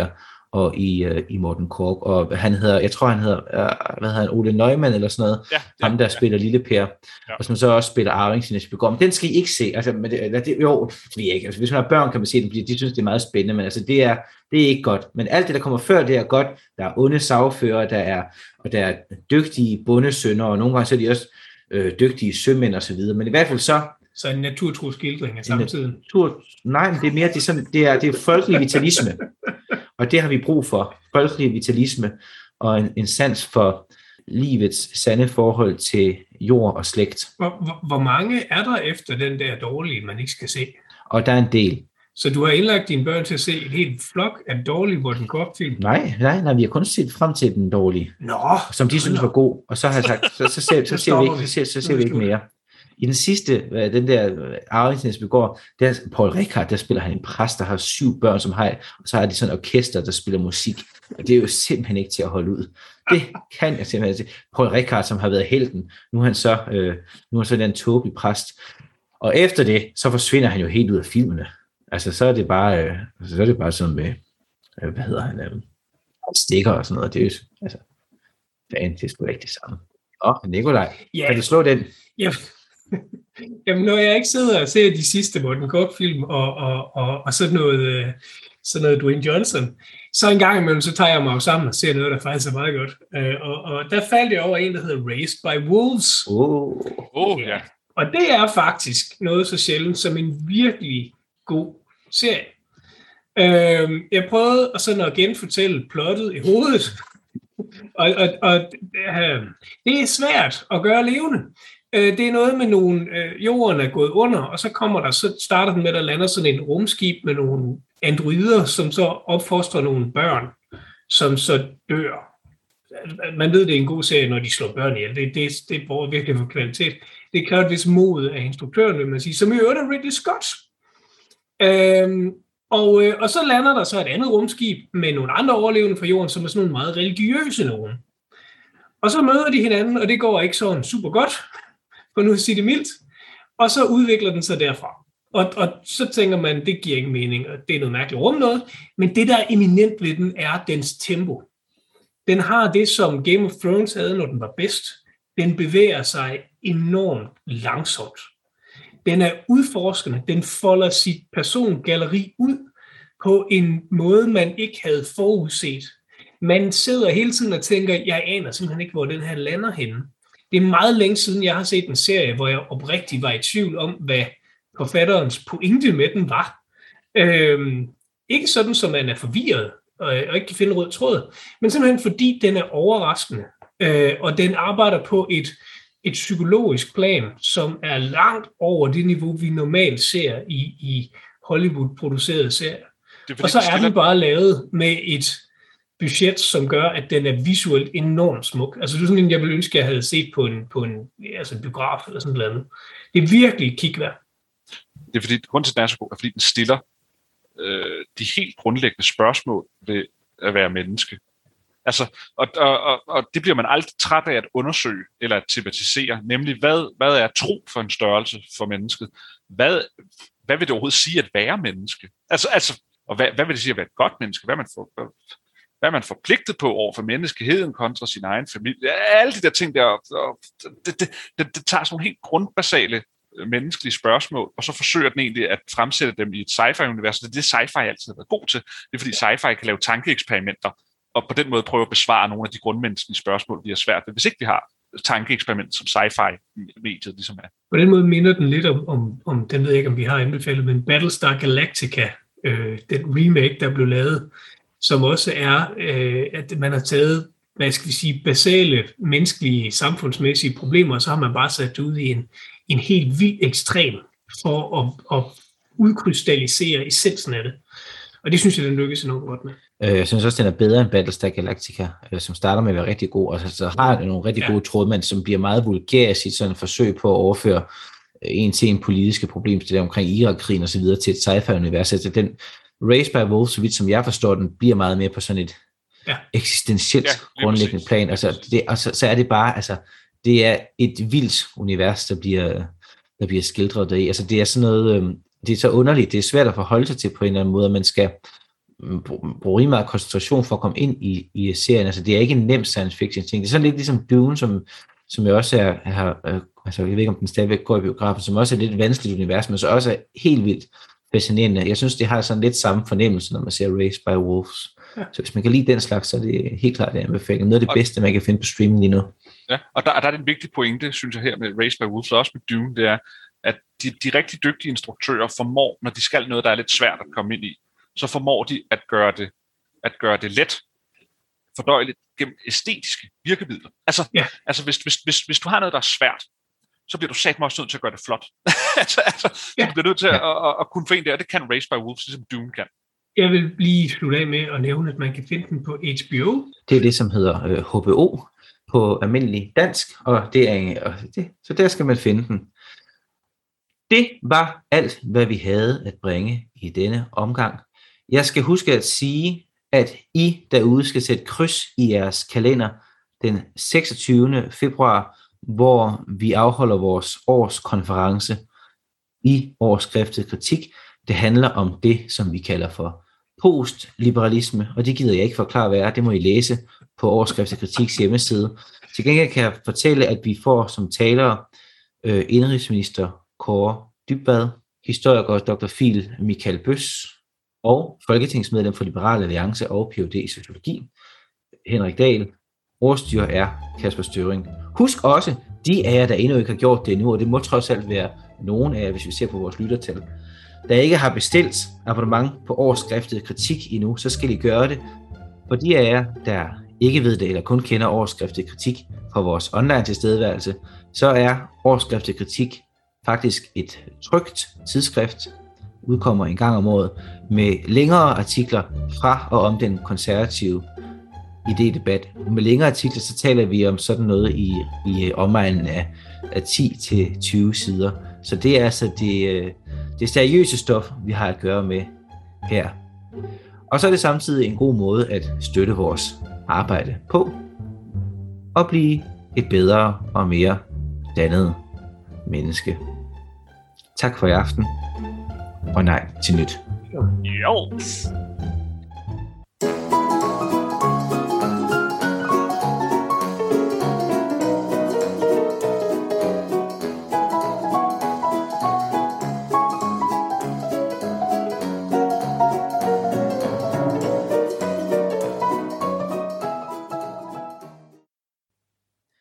[SPEAKER 1] og i, uh, i Morten Korch, og han hedder, jeg tror han hedder, uh, hvad hedder han, Ole Neumann eller sådan noget,
[SPEAKER 3] ja, ja,
[SPEAKER 1] ham der
[SPEAKER 3] ja.
[SPEAKER 1] spiller Lille Per,
[SPEAKER 3] Ja.
[SPEAKER 1] og som så også spiller Arving til Næste Begård. Men den skal I ikke se, altså, men det, eller det, jo, det ved jeg ikke, altså, hvis man har børn, kan man se den, fordi de synes, det er meget spændende, men altså, det er, det er ikke godt, men alt det, der kommer før, det er godt, der er onde sagfører, der er, og der er dygtige bondesønner, og nogle gange så er de også øh, dygtige sømænd og så videre, men i hvert fald så,
[SPEAKER 2] Så en naturtro skildring af samtiden.
[SPEAKER 1] Natur, nej, men det er mere, det er, sådan, det er, det er folkelig vitalisme, og det har vi brug for, folkelig vitalisme, og en, en sans for livets sande forhold til jord og slægt.
[SPEAKER 2] Hvor, hvor, hvor mange er der efter den der dårlige, man ikke skal se?
[SPEAKER 1] Og der er en del.
[SPEAKER 2] Så du har indlagt dine børn til at se et helt flok af dårlige Morten Korch-film?
[SPEAKER 1] Nej, nej, nej, vi har kun set frem til den dårlige,
[SPEAKER 2] Nå!
[SPEAKER 1] som de synes var god, og så har jeg sagt, så, så, ser, så, ser vi ikke, så, ser, så ser vi ikke mere. I den sidste, den der Arving til Næste Begård, der Paul Rickard, der spiller han en præst, der har syv børn, som har, og så har de sådan en orkester, der spiller musik. Og det er jo simpelthen ikke til at holde ud. Det kan jeg simpelthen ikke. Paul Rickard, som har været helten, nu er han så, øh, nu er han så den tåbelig præst. Og efter det, så forsvinder han jo helt ud af filmene. Altså, så er det bare, øh, så er det bare sådan med, øh, hvad hedder han, øh, stikker og sådan noget. Det er jo, altså, fan, det er sgu ikke det samme. Åh, Nikolaj,
[SPEAKER 2] Ja.
[SPEAKER 1] kan du slå den?
[SPEAKER 2] Ja. Jamen, når jeg ikke sidder og ser de sidste Morten Korch-film og, og, og, og sådan noget, øh, sådan noget Dwayne Johnson, så en gang imellem, så tager jeg mig jo sammen og ser noget, der faktisk er meget godt. Øh, og, og der faldt jeg over en, der hedder Raised by Wolves.
[SPEAKER 1] Oh.
[SPEAKER 3] Åh, ja.
[SPEAKER 2] Og det er faktisk noget så sjældent som en virkelig god serie. Øh, jeg prøvede at sådan at genfortælle plottet i hovedet, og, og, og øh, det er svært at gøre levende. Det er noget med nogle, øh, jorden er gået under, og så kommer der, så starter den med, at der lander sådan en rumskib med nogle androider, som så opfostrer nogle børn, som så dør. Man ved, det er en god serie, når de slår børn ihjel. Det, det, det bruger virkelig for kvalitet. Det kræver et vis mod af instruktøren, vil man sige, som i øvrigt er Ridley Scott. Øhm, og, øh, og så lander der så et andet rumskib med nogle andre overlevende fra jorden, som er sådan nogle meget religiøse nogen. Og så møder de hinanden, og det går ikke sådan super godt, for nu at sige det mildt, og så udvikler den sig derfra. Og, og så tænker man, det giver ikke mening, og det er noget mærkeligt rum noget, men det, der er eminent ved den, er dens tempo. Den har det, som Game of Thrones havde, når den var bedst. Den bevæger sig enormt langsomt. Den er udforskende, den folder sit persongalleri ud på en måde, man ikke havde forudset. Man sidder hele tiden og tænker, jeg aner simpelthen ikke, hvor den her lander henne. Det er meget længe siden, jeg har set en serie, hvor jeg oprigtigt var i tvivl om, hvad forfatterens pointe med den var. Øhm, ikke sådan, som man er forvirret og, og ikke kan finde rød tråd, men simpelthen fordi den er overraskende, øh, og den arbejder på et, et psykologisk plan, som er langt over det niveau, vi normalt ser i, i Hollywood-producerede serier. Og så er den bare lavet med et budget, som gør, at den er visuelt enormt smuk. Altså det er sådan en, jeg ville ønske, jeg havde set på en, på en, altså en biograf eller sådan noget andet. Det er virkelig et kig værd.
[SPEAKER 3] Det er fordi, grunden til, at den er så god, er fordi den stiller øh, de helt grundlæggende spørgsmål ved at være menneske. Altså, og, og, og, og det bliver man aldrig træt af at undersøge eller at tematisere, nemlig hvad, hvad er tro for en størrelse for mennesket? Hvad, hvad vil det overhovedet sige at være menneske? Altså, altså og hvad, hvad vil det sige at være et godt menneske? Hvad man får... Hvad er man forpligtet på over for menneskeheden kontra sin egen familie? Alle de der ting der, og det, det, det, det tager sådan nogle helt grundbasale menneskelige spørgsmål, og så forsøger den egentlig at fremsætte dem i et sci-fi-univers. Det er det, sci-fi altid har været god til. Det er fordi sci-fi kan lave tankeeksperimenter, og på den måde prøve at besvare nogle af de grundmenneskelige spørgsmål, vi har svært ved, hvis ikke vi har tankeeksperiment som sci-fi-mediet ligesom er.
[SPEAKER 2] På den måde minder den lidt om, om, om den ved jeg ikke, om vi har anbefalet, men Battlestar Galactica, øh, den remake, der blev lavet, som også er, øh, at man har taget, hvad skal vi sige, basale menneskelige, samfundsmæssige problemer, og så har man bare sat det ud i en, en helt vild ekstrem for at, at udkrystallisere essensen af det. Og det synes jeg, den lykkes enormt godt med.
[SPEAKER 1] Jeg synes også, den er bedre end Battlestar Galactica, som starter med at være rigtig god, og så har den nogle rigtig ja. gode trådmænd, som bliver meget vulgære i sit sådan forsøg på at overføre en til en politiske problemstilling omkring Irak-krigen og så videre til et sci-fi-univers. Altså den Raised by Wolves, så vidt som jeg forstår den, bliver meget mere på sådan et ja. eksistentielt ja, grundlæggende plan. Altså, det, og så, så er det bare, altså, det er et vildt univers, der bliver, der bliver skildret deri. Altså, det er sådan noget, øh, det er så underligt, det er svært at forholde sig til på en eller anden måde, man skal, bruge rimelig meget koncentration for at komme ind i, i serien. Altså, det er ikke en nem science fiction ting. Det er sådan lidt ligesom Dune, som, som jeg også er, er, altså, jeg ved ikke, om den stadigvæk går i biografen, som også er et lidt vanskeligt univers, men så også er helt vildt fascinerende. Jeg synes, det har sådan lidt samme fornemmelse, når man ser Raised by Wolves. Ja. Så hvis man kan lide den slags, så er det helt klart, det anbefaler. Noget af det bedste, man kan finde på streaming lige nu.
[SPEAKER 3] Ja, og der, der er det en vigtig pointe, synes jeg her med Raised by Wolves, og også med Dune, det er, at de, de rigtig dygtige instruktører formår, når de skal noget, der er lidt svært at komme ind i, så formår de at gøre det, at gøre det let, fordøjeligt gennem æstetiske virkemidler. Altså, ja. altså hvis, hvis, hvis, hvis du har noget, der er svært, så bliver du satme også nødt til at gøre det flot. altså, altså ja. Du bliver nødt til ja. at, at, at kunne finde det, og det kan Raised by Wolves, ligesom Dune kan.
[SPEAKER 2] Jeg vil lige slutte af med at nævne, at man kan finde den på H B O.
[SPEAKER 1] Det er det, som hedder øh, H B O på almindelig dansk, og det er og det, så der skal man finde den. Det var alt, hvad vi havde at bringe i denne omgang. Jeg skal huske at sige, at I derude skal sætte kryds i jeres kalender den seksogtyvende februar, hvor vi afholder vores årskonference i Overskriftet Kritik. Det handler om det, som vi kalder for postliberalisme, og det gider jeg ikke forklare, hvad er. Det må I læse på Overskriftet Kritiks hjemmeside. Til gengæld kan jeg fortælle, at vi får som talere øh, indrigsminister Kaare Dybvad, historiker doktor Phil Michael Bøs og folketingsmedlem for Liberal Alliance og P H D i sociologi, Henrik Dahl. Ordstyrer er Kasper Støvring. Husk også, de af jer, der endnu ikke har gjort det endnu, og det må trods alt være nogen af jer, hvis vi ser på vores lyttertal, der ikke har bestilt abonnement på Overskriftet Kritik endnu, så skal I gøre det. For de af jer, der ikke ved det, eller kun kender Overskriftet Kritik fra vores online tilstedeværelse, så er Overskriftet Kritik faktisk et trykt tidsskrift, udkommer en gang om året, med længere artikler fra og om den konservative idédebat. Med længere artikler, så taler vi om sådan noget i, i omegnen af, af ti til tyve sider. Så det er altså det, det seriøse stof, vi har at gøre med her. Og så er det samtidig en god måde at støtte vores arbejde på, og blive et bedre og mere dannet menneske. Tak for i aften, og nej til nyt.
[SPEAKER 3] Jo.